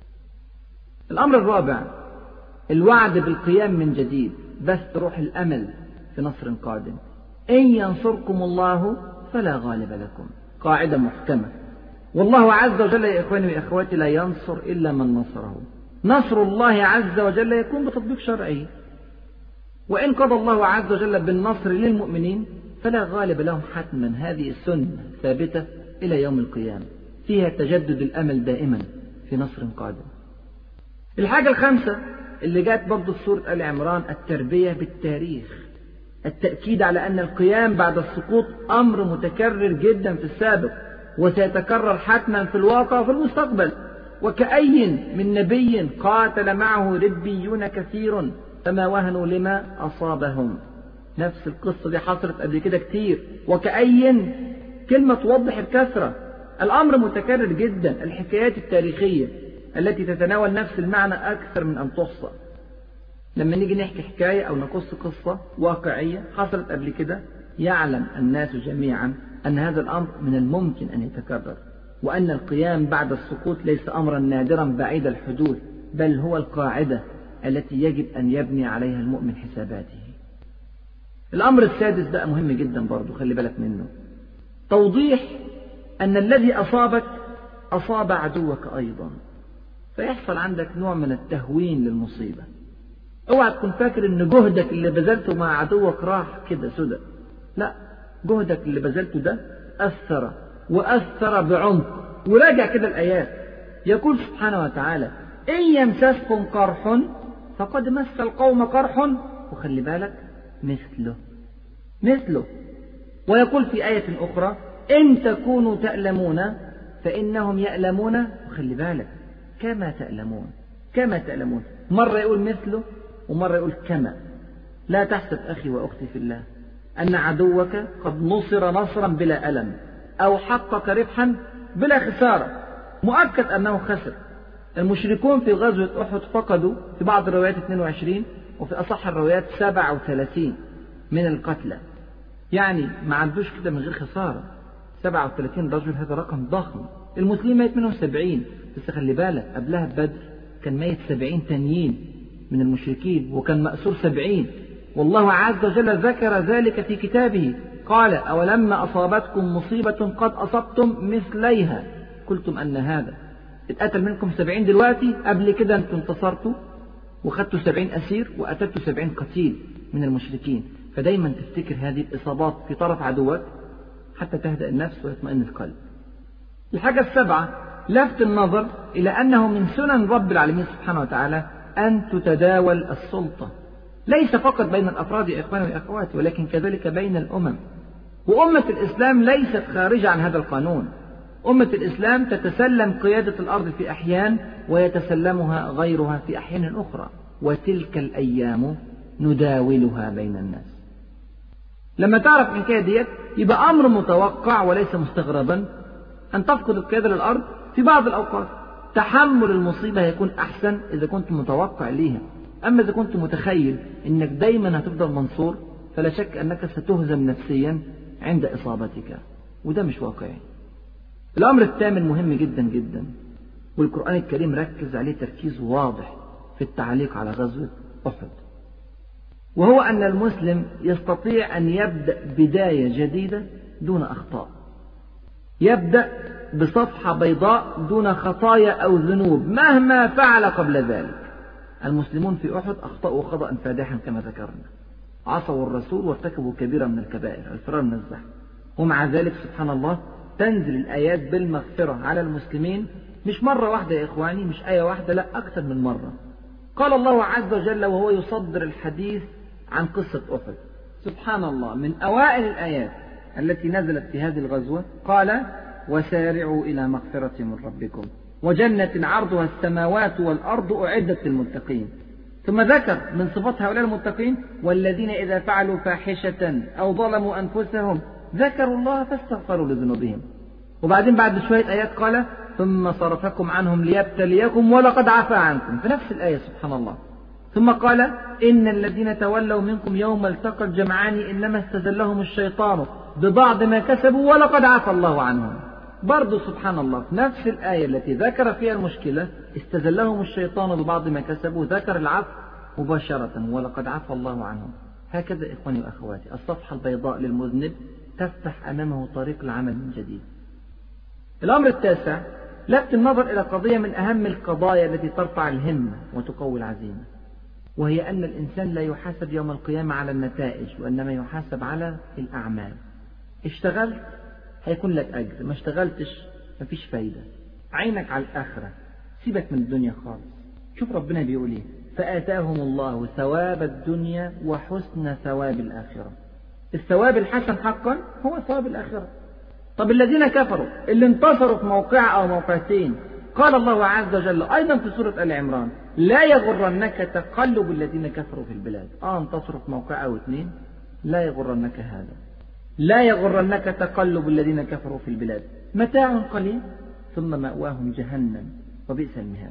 الأمر الرابع الوعد بالقيام من جديد، بس روح الأمل في نصر قادم. إن ينصركم الله فلا غالب لكم، قاعدة محكمة. والله عز وجل يا إخواني وأخواتي لا ينصر إلا من نصره. نصر الله عز وجل يكون بتطبيق شرعي، وإن قضى الله عز وجل بالنصر للمؤمنين فلا غالب لهم حتما. هذه السنة ثابتة إلى يوم القيامة، فيها تجدد الأمل دائما في نصر قادم. الحاجة الخامسة اللي جاءت برضو في سورة آل عمران، التربية بالتاريخ، التأكيد على أن القيام بعد السقوط أمر متكرر جدا في السابق، وسيتكرر حتما في الواقع وفي المستقبل. وكأي من نبي قاتل معه ربيون كثير فما وهنوا لما أصابهم. نفس القصة دي حصلت قبل كده كتير. وكأي كلمة توضح الكثرة، الأمر متكرر جدا. الحكايات التاريخية التي تتناول نفس المعنى أكثر من أن تحصى. لما نيجي نحكي حكاية أو نقص قصة واقعية حصلت قبل كده، يعلم الناس جميعا أن هذا الأمر من الممكن أن يتكرر، وأن القيام بعد السقوط ليس أمرا نادرا بعيد الحدوث، بل هو القاعدة التي يجب أن يبني عليها المؤمن حساباته. الأمر السادس بقى مهم جدا برضو، خلي بالك منه، توضيح أن الذي أصابك أصاب عدوك أيضا، فيحصل عندك نوع من التهوين للمصيبة. اوعى تكون فاكر ان جهدك اللي بذلته مع عدوك راح كده سدى، لا، جهدك اللي بذلته ده أثر وأثر بعمق. وراجع كده الآيات، يقول سبحانه وتعالى إن يمسسكم قرح فقد مس القوم قرح، وخلي بالك مثله مثله. ويقول في آية أخرى إن تكونوا تألمون فإنهم يألمون، وخلي بالك كما تألمون كما تألمون. مرة يقول مثله ومرة يقول كما. لا تحسب أخي وأختي في الله أن عدوك قد نصر نصرا بلا ألم أو حقق ربحا بلا خسارة. مؤكد أنه خسر. المشركون في غزوة أحد فقدوا في بعض الروايات اثنين وعشرين وفي أصح الروايات سبعة وثلاثين من القتلى، يعني ما عندوش كده من غير خسارة. سبعة وثلاثين رجل هذا رقم ضخم. المسلمين ميت منهم سبعين، بس خلي بالك قبلها بدر كان ميت سبعين تانيين من المشركين، وكان مأسور سبعين. والله عز وجل ذكر ذلك في كتابه، قال أولما أصابتكم مصيبة قد أصبتم مثليها قلتم أن هذا. اتقتل منكم سبعين دلوقتي، قبل كده انتم انتصرتوا وخدتوا سبعين أسير وقتلتوا سبعين قتيل من المشركين. فدايما تفتكر هذه الإصابات في طرف عدوك حتى تهدأ النفس ويطمئن القلب. الحاجة السبعة لفت النظر إلى أنه من سنن رب العالمين سبحانه وتعالى أن تتداول السلطة، ليس فقط بين الأفراد يا إخواني وأخواتي، ولكن كذلك بين الأمم. وأمة الإسلام ليست خارجة عن هذا القانون. أمة الإسلام تتسلم قيادة الأرض في أحيان ويتسلمها غيرها في أحيان أخرى، وتلك الأيام نداولها بين الناس. لما تعرف من كده ديت يبقى أمر متوقع وليس مستغربا أن تفقد القيادة للأرض في بعض الأوقات. تحمل المصيبة هيكون أحسن إذا كنت متوقع ليها. أما إذا كنت متخيل أنك دايما هتفضل منصور فلا شك أنك ستهزم نفسيا عند إصابتك، وده مش واقعي. الأمر الثامن مهم جدا جدا، والقرآن الكريم ركز عليه تركيز واضح في التعليق على غزوة أحد، وهو أن المسلم يستطيع أن يبدأ بداية جديدة دون أخطاء، يبدأ بصفحة بيضاء دون خطايا أو ذنوب مهما فعل قبل ذلك. المسلمون في أحد أخطأوا خطأ فادحا كما ذكرنا، عصوا الرسول وارتكبوا كبيرا من الكبائر، الفرار من الزحف، ومع ذلك سبحان الله تنزل الآيات بالمغفرة على المسلمين، مش مرة واحدة يا إخواني، مش آية واحدة، لا أكثر من مرة. قال الله عز وجل وهو يصدر الحديث عن قصة أحد، سبحان الله، من أوائل الآيات التي نزلت في هذه الغزوة قال وسارعوا إلى مغفرة من ربكم وجنة عرضها السماوات والأرض أعدت للمتقين. ثم ذكر من صفات هؤلاء المتقين والذين إذا فعلوا فاحشة أو ظلموا أنفسهم ذكروا الله فاستغفروا لذنوبهم. وبعدين بعد شوية آيات قال ثم صرفكم عنهم ليبتليكم ولقد عفا عنكم، في نفس الآية سبحان الله. ثم قال إن الذين تولوا منكم يوم التقى الجمعان إنما استزلهم الشيطان ببعض ما كسبوا ولقد عفى الله عنهم. برضو سبحان الله في نفس الآية التي ذكر فيها المشكلة استزلهم الشيطان ببعض ما كسبوا ذكر العفو مباشرة ولقد عفى الله عنهم. هكذا إخواني وأخواتي الصفحة البيضاء للمذنب تفتح أمامه طريق العمل من جديد. الأمر التاسع لفت النظر إلى قضية من أهم القضايا التي ترفع الهمة وتقوي العزيمة، وهي أن الإنسان لا يحاسب يوم القيامة على النتائج وإنما يحاسب على الأعمال. اشتغلت هيكون لك أجر، ما اشتغلتش مفيش فايدة. عينك على الآخرة، سيبك من الدنيا خالص. شوف ربنا بيقول ايه: فآتاهم الله ثواب الدنيا وحسن ثواب الآخرة. الثواب الحسن حقا هو ثواب الآخرة. طب الذين كفروا اللي انتصروا في موقع أو موقعتين، قال الله عز وجل أيضا في سورة آل عمران: لا يغرنك تقلب الذين كفروا في البلاد. آه انتصروا في موقع أو اثنين، لا يغرنك هذا، لا يغرنك تقلب الذين كفروا في البلاد، متاع قليل ثم مأواهم جهنم وبئس المهاد.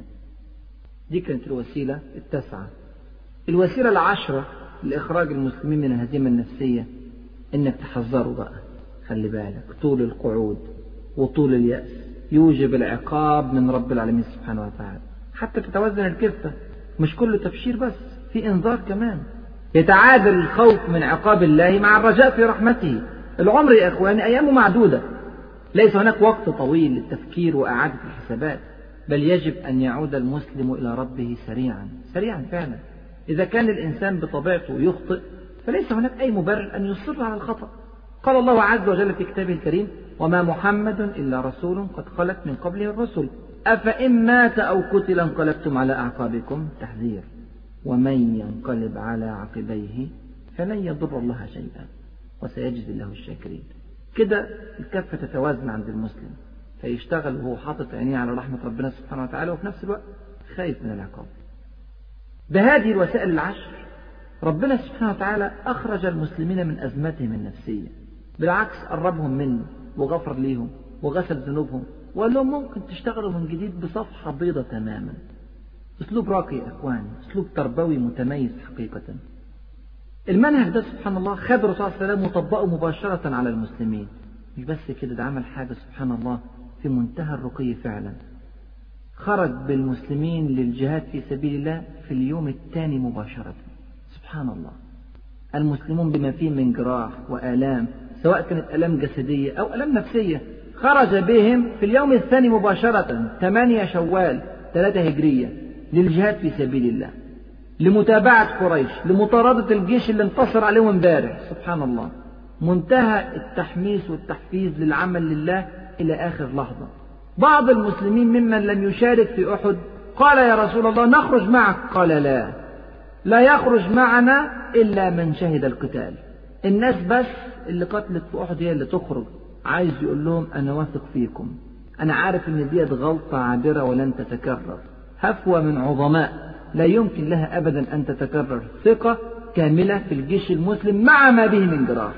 دي كانت الوسيلة التاسعة. الوسيلة العشرة لإخراج المسلمين من الهزيمة النفسية إنك تحذروا بقى. خلي بالك، طول القعود وطول اليأس يوجب العقاب من رب العالمين سبحانه وتعالى، حتى تتوازن الكفة. مش كله تبشير بس، في إنذار كمان. يتعادل الخوف من عقاب الله مع الرجاء في رحمته. العمر يا إخواني أيامه معدودة، ليس هناك وقت طويل للتفكير وإعادة الحسابات، بل يجب أن يعود المسلم إلى ربه سريعا سريعا فعلا. إذا كان الإنسان بطبيعته يخطئ فليس هناك أي مبرر أن يصر على الخطأ. قال الله عز وجل في كتابه الكريم: وما محمد إلا رسول قد خلت من قبله الرسل أفإن مات أو قتل انقلبتم على أعقابكم. تحذير: ومن ينقلب على عقبيه فلن يضر الله شيئا وسيجزي الله الشاكرين. كده الكفة تتوازن عند المسلم، فيشتغل وهو حاطط عينيه على رحمة ربنا سبحانه وتعالى، وفي نفس الوقت خايف من العقاب. بهذه الوسائل العشر ربنا سبحانه وتعالى أخرج المسلمين من أزمتهم النفسية، بالعكس قربهم منه وغفر ليهم وغسل ذنوبهم وقال لهم ممكن تشتغلوا من جديد بصفحة بيضة تماما. أسلوب راقي يا إخواني، أسلوب تربوي متميز حقيقة. المنهج ده سبحان الله خد الرسول صلى الله عليه وسلم وطبقه مباشرة على المسلمين. مش بس كده، ده عمل حاجة سبحان الله في منتهى الرقي فعلا. خرج بالمسلمين للجهاد في سبيل الله في اليوم الثاني مباشرة. سبحان الله، المسلمون بما فيه من جراح وآلام، سواء كانت آلام جسدية أو آلام نفسية، خرج بهم في اليوم الثاني مباشرة ثمانية شوال ثلاثة هجرية للجهاد في سبيل الله، لمتابعة قريش، لمطاردة الجيش اللي انتصر عليهم امبارح. سبحان الله، منتهى التحميس والتحفيز للعمل لله إلى آخر لحظة. بعض المسلمين ممن لم يشارك في أحد قال: يا رسول الله نخرج معك. قال: لا لا يخرج معنا إلا من شهد القتال. الناس بس اللي قتلت في أحد هي اللي تخرج. عايز يقول لهم أنا واثق فيكم، أنا عارف إن دي غلطة عابرة ولن تتكرر، هفوة من عظماء لا يمكن لها أبدا أن تتكرر، ثقة كاملة في الجيش المسلم مع ما به من جراح.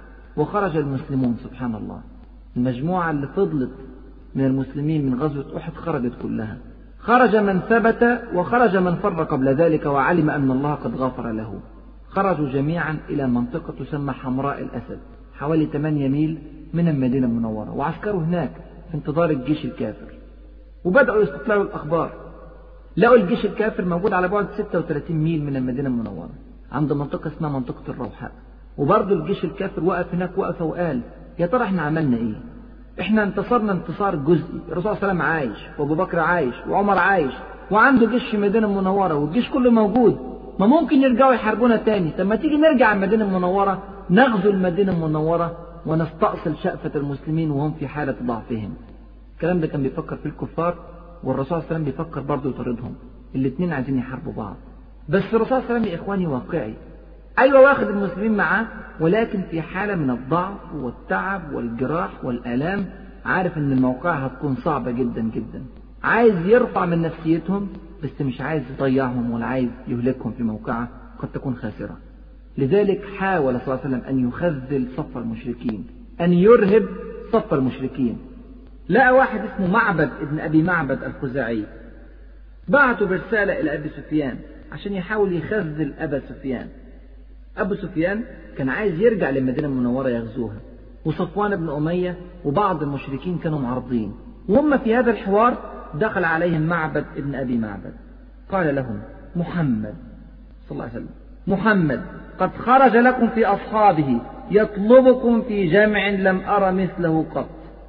وخرج المسلمون سبحان الله، المجموعة اللي فضلت من المسلمين من غزوة أحد خرجت كلها. خرج من ثبت وخرج من فر قبل ذلك وعلم أن الله قد غفر له. خرجوا جميعا إلى منطقة تسمى حمراء الأسد، حوالي ثمانية ميل من المدينة المنورة، وعسكروا هناك في انتظار الجيش الكافر. وبدأوا يستطلعوا الأخبار، لقوا الجيش الكافر موجود على بعد ستة وثلاثين ميل من المدينة المنورة عند منطقة اسمها منطقة الروحاء. وبرضه الجيش الكافر وقف هناك وقفة وقال: يا ترى احنا عملنا ايه؟ احنا انتصرنا انتصار جزئي، الرسول صلى الله عليه وسلم عايش وابو بكر عايش وعمر عايش وعنده جيش في المدينة المنورة والجيش كله موجود، ما ممكن يرجعوا يحاربونا تاني؟ طب ما تيجي نرجع المدينة المنورة، نغزو المدينة المنورة ونستأصل شأفة المسلمين وهم في حالة ضعفهم. الكلام ده كان بيفكر في الكفار، والرسول صلى الله عليه وسلم بيفكر برضه يطاردهم. الاثنين عايزين يحاربوا بعض، بس الرسول صلى الله عليه وسلم يا إخواني واقعي. أيوة واخد المسلمين معاه، ولكن في حالة من الضعف والتعب والجراح والآلام، عارف ان الموقع هتكون صعبة جدا جدا، عايز يرفع من نفسيتهم بس مش عايز يضيعهم ولا عايز يهلكهم في موقعة قد تكون خاسرة. لذلك حاول صلى الله عليه وسلم أن يخذل صف المشركين، أن يرهب صف المشركين. لقى واحد اسمه معبد ابن أبي معبد الخزاعي، بعته برسالة إلى أبي سفيان عشان يحاول يخذل أبا سفيان. أبو سفيان كان عايز يرجع للمدينة المنورة يغزوها، وصفوان بن أمية وبعض المشركين كانوا معرضين. وهم في هذا الحوار دخل عليهم معبد ابن أبي معبد، قال لهم: محمد صلى الله عليه وسلم محمد قد خرج لكم في أصحابه يطلبكم في جمع لم أر مثله قط،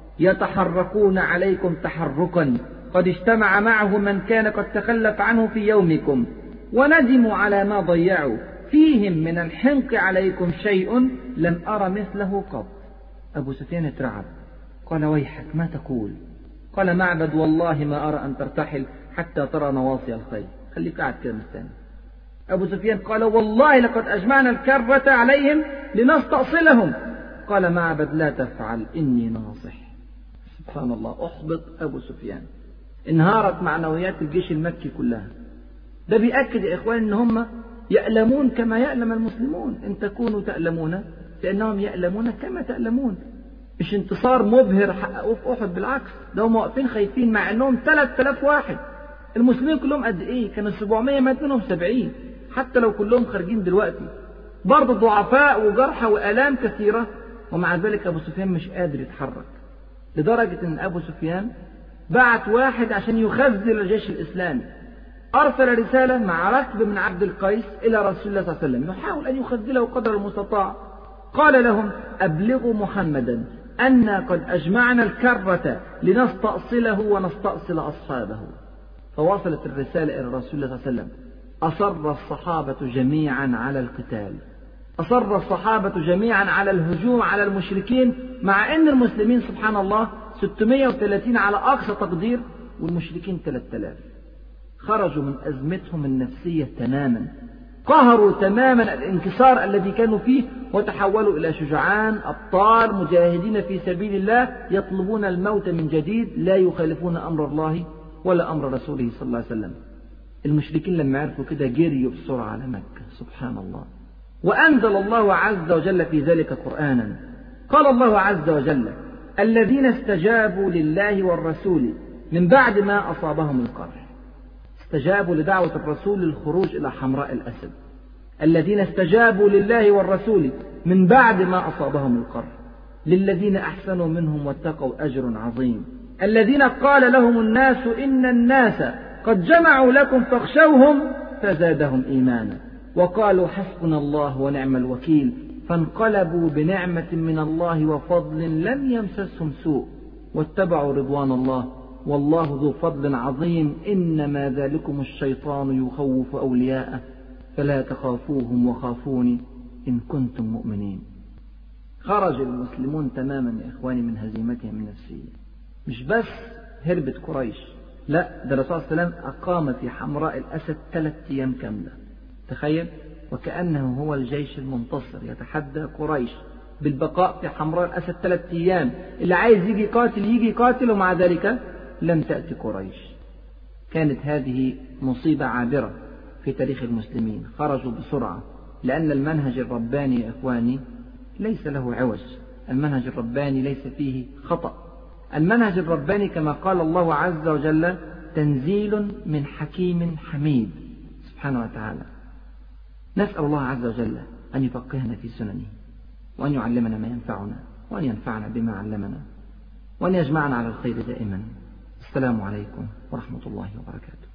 يتحركون عليكم تحركا قد اجتمع معه من كان قد تخلف عنه في يومكم، وندموا على ما ضيعوا، فيهم من الحنق عليكم شيء لم أر مثله قط. أبو سفيان اترعب، قال: ويحك ما تقول؟ قال معبد: والله ما أرى أن ترتحل حتى ترى نواصي الخيل، خليك قاعد كده مستني. أبو سفيان قال: والله لقد أجمعنا الكرة عليهم لنستأصلهم. قال معبد: لا تفعل، إني ناصح. سبحان الله، أحبط أبو سفيان، انهارت معنويات الجيش المكي كلها. ده بيأكد يا إخوان إن هم يألمون كما يألم المسلمون، إن تكونوا تألمون فإنهم يألمون كما تألمون. مش انتصار مبهر حققوه في أحد، بالعكس، ده هم واقفين خايفين مع إنهم ثلاثة آلاف واحد. المسلمين كلهم قد إيه؟ كانوا سبعمائة، مات منهم سبعين. حتى لو كلهم خارجين دلوقتي برضه ضعفاء وجرحى وآلام كثيرة، ومع ذلك أبو سفيان مش قادر يتحرك، لدرجة إن أبو سفيان بعت واحد عشان يخذل الجيش الإسلامي. أرسل رسالة مع ركب من عبد القيس إلى رسول الله صلى الله عليه وسلم يحاول أن يخذله قدر المستطاع. قال لهم: أبلغوا محمدا أنا قد أجمعنا الكرة لنستأصله ونستأصل أصحابه. فوصلت الرسالة إلى رسول الله صلى الله عليه وسلم. أصر الصحابة جميعا على القتال، أصر الصحابة جميعا على الهجوم على المشركين، مع أن المسلمين سبحان الله ستمائة وثلاثين على أقصى تقدير، والمشركين ثلاثة آلاف. خرجوا من أزمتهم النفسية تماما، قهروا تماما الانكسار الذي كانوا فيه، وتحولوا إلى شجعان أبطال مجاهدين في سبيل الله، يطلبون الموت من جديد، لا يخالفون أمر الله ولا أمر رسوله صلى الله عليه وسلم. المشركين لما عرفوا كده جريوا بسرعة على مكة. سبحان الله. وأنزل الله عز وجل في ذلك قرآنا. قال الله عز وجل: الذين استجابوا لله والرسول من بعد ما أصابهم القرح. استجابوا لدعوة الرسول للخروج إلى حمراء الأسد. الذين استجابوا لله والرسول من بعد ما أصابهم القرح للذين أحسنوا منهم واتقوا أجر عظيم. الذين قال لهم الناس إن الناس قد جمعوا لكم فاخشوهم فزادهم إيمانا وقالوا حسبنا الله ونعم الوكيل فانقلبوا بنعمة من الله وفضل لم يمسسهم سوء واتبعوا رضوان الله والله ذو فضل عظيم إنما ذلكم الشيطان يخوف أولياءه فلا تخافوهم وخافوني إن كنتم مؤمنين. خرج المسلمون تماما يا إخواني من هزيمتهم النفسية. مش بس هربت قريش، لا، ده الرسول صلى الله عليه وسلم أقام في حمراء الأسد ثلاث أيام كاملة. تخيل، وكأنه هو الجيش المنتصر يتحدى قريش بالبقاء في حمراء الأسد ثلاث أيام. اللي عايز يجي قاتل يجي قاتل، ومع ذلك لم تأتي قريش. كانت هذه مصيبة عابرة في تاريخ المسلمين. خرجوا بسرعة لأن المنهج الرباني يا إخواني ليس له عوج. المنهج الرباني ليس فيه خطأ. المنهج الرباني كما قال الله عز وجل تنزيل من حكيم حميد سبحانه وتعالى. نسأل الله عز وجل أن يفقهنا في سننه وأن يعلمنا ما ينفعنا وأن ينفعنا بما علمنا وأن يجمعنا على الخير دائما. السلام عليكم ورحمة الله وبركاته.